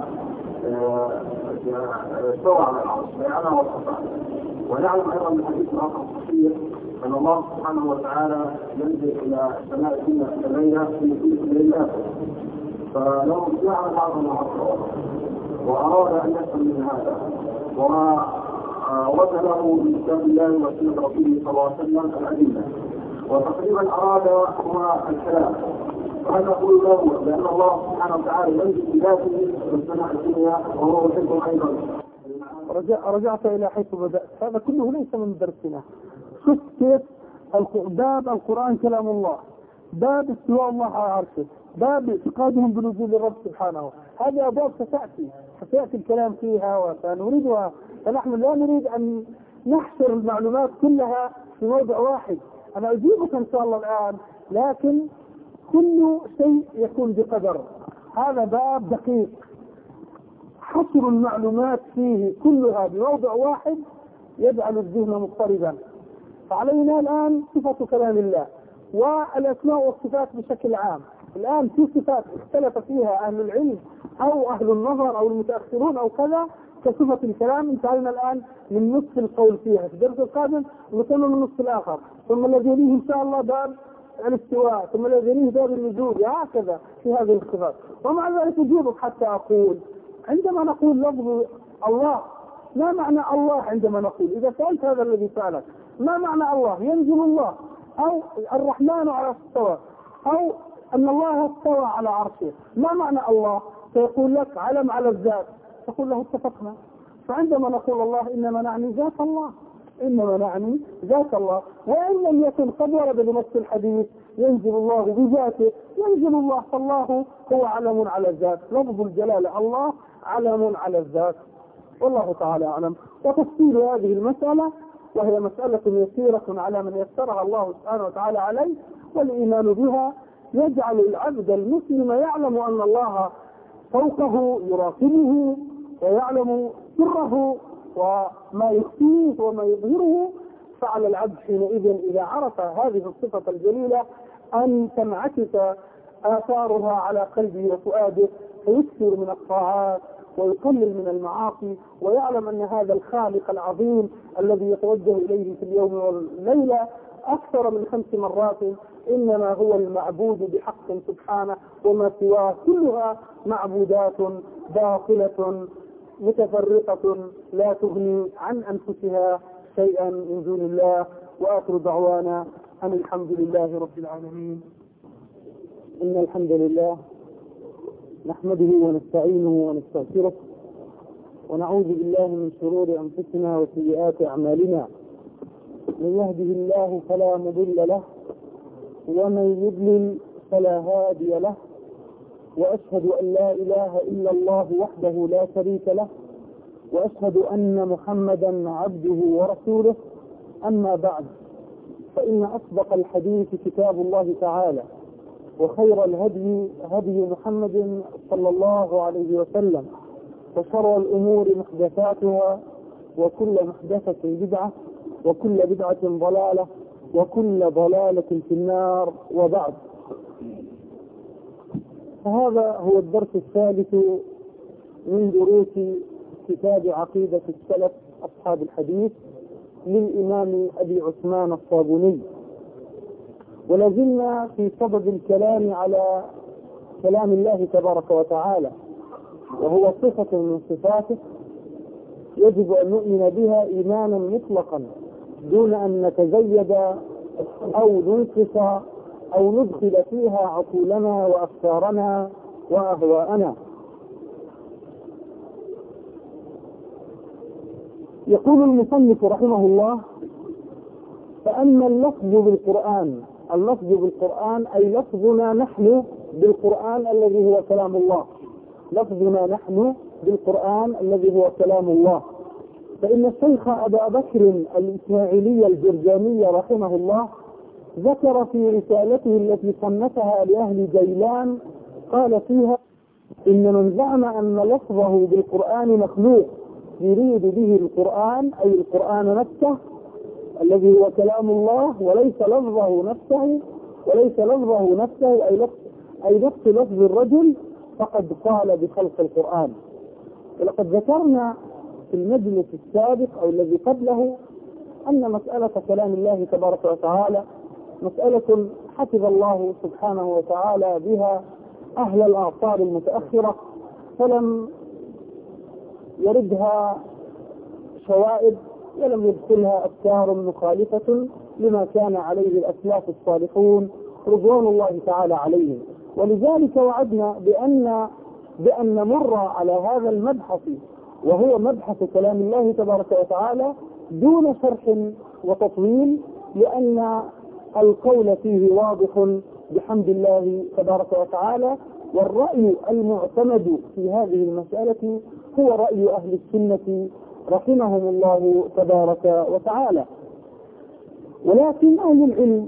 استوى على العرش بيعنا والصفات، ونعلم أيضا من حديث آخر صحيح أن الله سبحانه وتعالى ينزل إلى سماء الدنيا في الليلة في كل ليلة، فلو يعلم بعض العصر وأراد أن يفهم من هذا وورد له من كتاب الله وسنة رسوله صلى الله عليه وسلم الأدلة، وتقريبا أراد هو الكلام، فهذا نقول له لأن الله سبحانه وتعالى ينزل بذاته في السماء الدنيا وهو يحب أيضا. رجعت إلى حيث بدأت، هذا كله ليس من درسنا. شوف كيف باب القرآن كلام الله، باب استواء الله على عرشه، باب اعتقادهم بنزول الرب سبحانه، هذه أبواب ستأتي ستأتي الكلام فيها وسنريدها، فنحن لا نريد أن نحشر المعلومات كلها في موضع واحد. أنا أجيبك إن شاء الله الآن، لكن كل شيء يكون بقدر. هذا باب دقيق، حصر المعلومات فيه كلها بموضع واحد يجعل الذهن مضطربا. فعلينا الآن صفة كلام الله والأسماء والصفات بشكل عام. الآن في صفات اختلف فيها أهل العلم أو أهل النظر أو المتأخرون أو كذا كصفة الكلام، انتهينا الآن من نصف القول فيها. في الدرس القادم نكمل من النصف الآخر، ثم الذي يليه إن شاء الله باب الاستواء، ثم الذي يليه باب الوجود، هكذا في هذه الصفات. ومع ذلك أجيبك حتى أقول عندما نقول لفظ الله ما معنى الله؟ عندما نقول إذا سألت هذا الذي سألك ما معنى الله؟ ينزل الله أو الرحمن على استوى أو أن الله استوى على عرشه، ما معنى الله؟ فيقول لك علم على الذات، تقول له اتفقنا. فعندما نقول الله إنما نعني ذات الله، إنما نعني ذات الله. وإن لم يكن قد ورد بنص الحديث ينزل الله بذاته، ينزل الله، فالله هو علم على الذات، لفظ الجلالة الله علم على الذات، والله تعالى أعلم. وتفصيل هذه المسألة وهي مسألة يسيرة على من يسرها الله سبحانه وتعالى عليه، والإيمان بها يجعل العبد المسلم يعلم أن الله فوقه يراقبه ويعلم سره وما يخفيه وما يظهره. فعلى العبد حينئذ إذا عرف هذه الصفة الجليلة أن تنعكس آثارها على قلبه وفؤاده، فيكثر من الطاعات ويقلل من المعاصي، ويعلم أن هذا الخالق العظيم الذي يتوجه إليه في اليوم والليلة أكثر من خمس مرات إنما هو المعبود بحق سبحانه، وما سواه كلها معبودات باطلة متفرقة لا تغني عن أنفسها شيئا من دون الله. وآخر دعوانا أن الحمد لله رب العالمين. إن الحمد لله نحمده ونستعينه ونستغفره ونعوذ بالله من شرور أنفسنا وسيئات أعمالنا. من يهده الله فلا مضل له ومن يضلل فلا هادي له، وأشهد أن لا إله إلا الله وحده لا شريك له، وأشهد أن محمدا عبده ورسوله. أما بعد، فإن أصدق الحديث كتاب الله تعالى، وخير الهدي هدي محمد صلى الله عليه وسلم، وشر الأمور محدثاتها، وكل محدثة بدعة، وكل بدعة ضلالة، وكل ضلالة في النار. وبعد، فهذا هو الدرس الثالث من دروس كتاب عقيدة السلف أصحاب الحديث للإمام أبي عثمان الصابوني، ولازلنا في صدد الكلام على كلام الله تبارك وتعالى، وهو صفة من صفاته يجب أن نؤمن بها إيمانا مطلقا دون أن نتزيد أو ننقص أو ندخل فيها عقولنا وأفكارنا وأهواءنا. يقول المصنف رحمه الله: فأما اللفظ بالقرآن، اللفظ بالقرآن أي لفظنا نحن بالقرآن الذي هو كلام الله، لفظنا نحن بالقرآن الذي هو كلام الله. فإن الشيخ أبا بكر الإسماعيلي الجرجاني رحمه الله ذكر في رسالته التي صنفها لأهل جيلان قال فيها: إن من زعم أن لفظه بالقرآن مخلوق يريد به القرآن أي القرآن نفسه الذي هو كلام الله، وليس لفظه نفسه وليس لفظه نفسه أي لفظ أي نفس لفظ الرجل، فقد قال بخلق القرآن. ولقد ذكرنا في المجلس السابق أو الذي قبله أن مسألة كلام الله تبارك وتعالى مسألة حفظ الله سبحانه وتعالى بها أهل الأعصار المتأخرة، فلم يردها شوائب ولم يدخلها أفكار مخالفة لما كان عليه الأسلاف الصالحون رضوان الله تعالى عليهم. ولذلك وعدنا بأن بأن نمر على هذا المبحث، وهو مبحث كلام الله تبارك وتعالى، دون شرح وتطويل، لأن القول فيه واضح بحمد الله تبارك وتعالى. والرأي المعتمد في هذه المسألة هو رأي أهل السنة رحمهم الله تبارك وتعالى. ولكن أهل العلم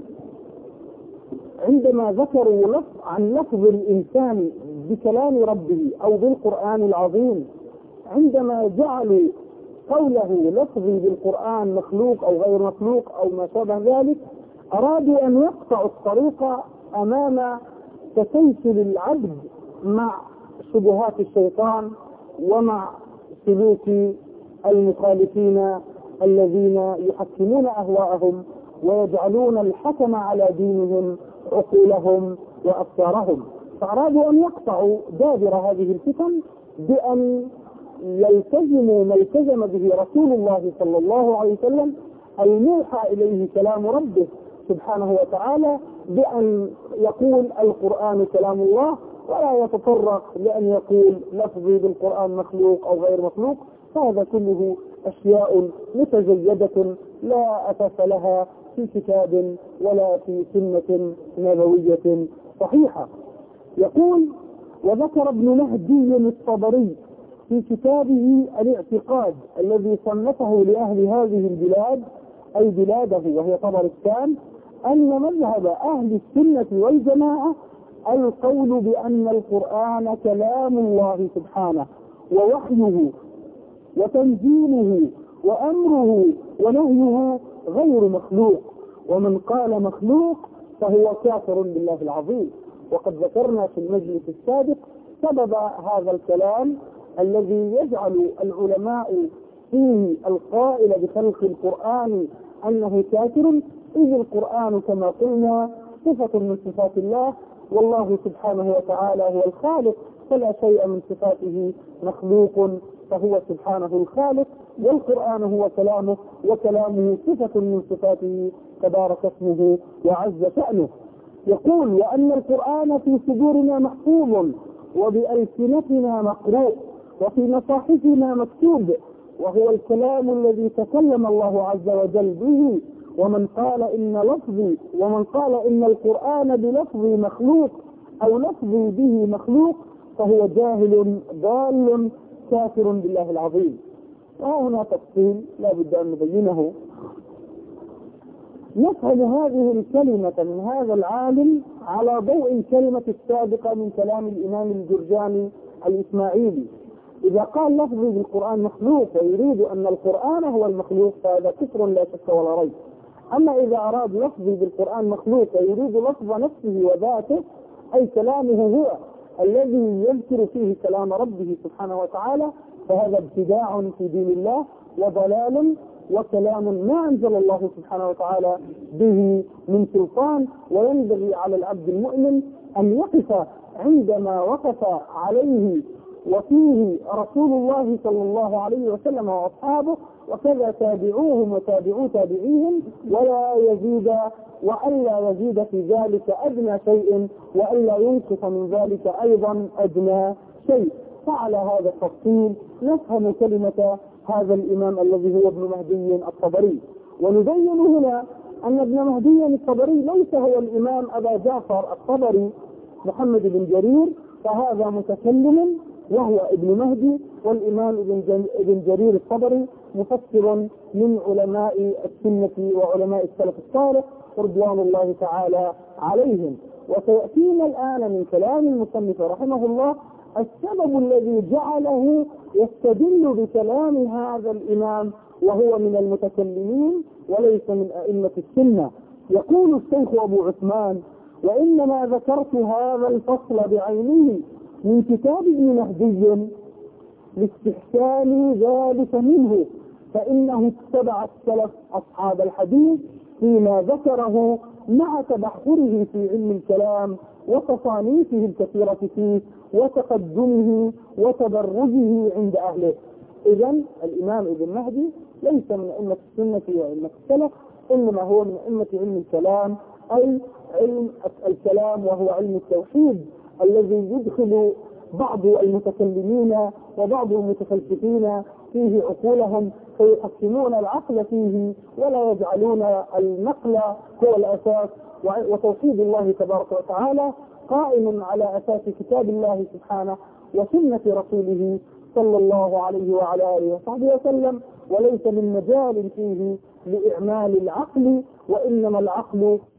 عندما ذكروا لفظ عن لفظ الإنسان بكلام ربه أو بالقرآن العظيم، عندما جعلوا قوله لفظي بالقرآن مخلوق أو غير مخلوق أو ما شابه ذلك، أرادوا أن يقطعوا الطريق أمام تسلسل العبد مع شبهات الشيطان ومع سلوك المخالفين الذين يحكمون أهواءهم ويجعلون الحكم على دينهم عقولهم وأفكارهم. فأرادوا أن يقطعوا دابر هذه الفتن بأن يلتزموا ما التزم به رسول الله صلى الله عليه وسلم الموحى إليه كلام ربه سبحانه وتعالى، بأن يقول القرآن كلام الله ولا يتطرق لأن يقول لفظي بالقرآن مخلوق أو غير مخلوق. هذا كله أشياء متزيدة لا أساس لها في كتاب ولا في سنة نبوية صحيحة. يقول: وذكر ابن مهدي الطبري في كتابه الاعتقاد الذي صنفه لأهل هذه البلاد أي بلاده وهي طبرستان، أن مذهب أهل السنة والجماعة القول بأن القرآن كلام الله سبحانه ووحيه وتنزيله وأمره ونهيه غير مخلوق، ومن قال مخلوق فهو كافر بالله العظيم. وقد ذكرنا في المجلس السابق سبب هذا الكلام الذي يجعل العلماء فيه القائل بخلق القرآن أنه كافر، إذ القرآن كما قلنا صفة من صفات الله، والله سبحانه وتعالى هو الخالق، فلا شيء من صفاته مخلوق، فهو سبحانه الخالق، والقرآن هو كلامه، وكلامه صفة من صفاته تبارك اسمه وعز شأنه. يقول: وأن القرآن في صدورنا محفوظ وبألسنتنا مقروء وفي مصاحفنا مكتوب، وهو الكلام الذي تكلم الله عز وجل به. ومن قال إن لفظي ومن قال إن القرآن بلفظي مخلوق أو لفظي به مخلوق فهو جاهل ضال كافر بالله العظيم. وهنا تفصيل لا بد أن نبينه. نفهم هذه الكلمة من هذا العالم على ضوء الكلمة السابقة من كلام الإمام الجرجاني الإسماعيلي. إذا قال لفظي بالقرآن مخلوق ويريد أن القرآن هو المخلوق فهذا كفر لا شك ولا ريب. أما إذا أراد لفظي بالقرآن مخلوق ويريد لفظ نفسه وذاته أي كلامه هو الذي يذكر فيه كلام ربه سبحانه وتعالى فهذا ابتداع في دين الله وضلال وكلام ما أنزل الله سبحانه وتعالى به من سلطان. وينبغي على العبد المؤمن أن يقف عندما وقف عليه وفيه رسول الله صلى الله عليه وسلم وأصحابه، وكذا تابعوهم وتابعوا تابعيهم، ولا يزيد وألا يزيد في ذلك أدنى شيء وألا ينقص من ذلك أيضا أدنى شيء. فعلى هذا التفصيل نفهم كلمة هذا الإمام الذي هو ابن مهدي الطبري. ونبين هنا أن ابن مهدي الطبري ليس هو الإمام أبا جعفر الطبري محمد بن جرير، فهذا متكلم وهو ابن مهدي، والإمام ابن جرير الطبري مفسر من علماء السنة وعلماء السلف الصالح رضوان الله تعالى عليهم. وسيأتينا الآن من كلام المصنف رحمه الله السبب الذي جعله يستدل بكلام هذا الإمام وهو من المتكلمين وليس من أئمة السنة. يقول الشيخ أبو عثمان: وإنما ذكرت هذا الفصل بعينه من كتاب ابن مهدي لاستحسان ذلك منه، فإنه اتبع السلف أصحاب الحديث فيما ذكره مع تبحره في علم الكلام وتصانيفه الكثيرة فيه وتقدمه وتدرجه عند أهله. إذن الإمام ابن مهدي ليس من أئمة السنة وأئمة السلف، إنما هو من أئمة علم الكلام، أي علم الكلام وهو علم التوحيد الذي يدخل بعض المتكلمين وبعض المتفلسفين فيه عقولهم فيحكمون العقل فيه ولا يجعلون النقل هو الأساس. وتوحيد الله تبارك وتعالى قائم على أساس كتاب الله سبحانه وسنة رسوله صلى الله عليه وعلى آله وصحبه وسلم، وليس من مجال فيه لإعمال العقل، وإنما العقل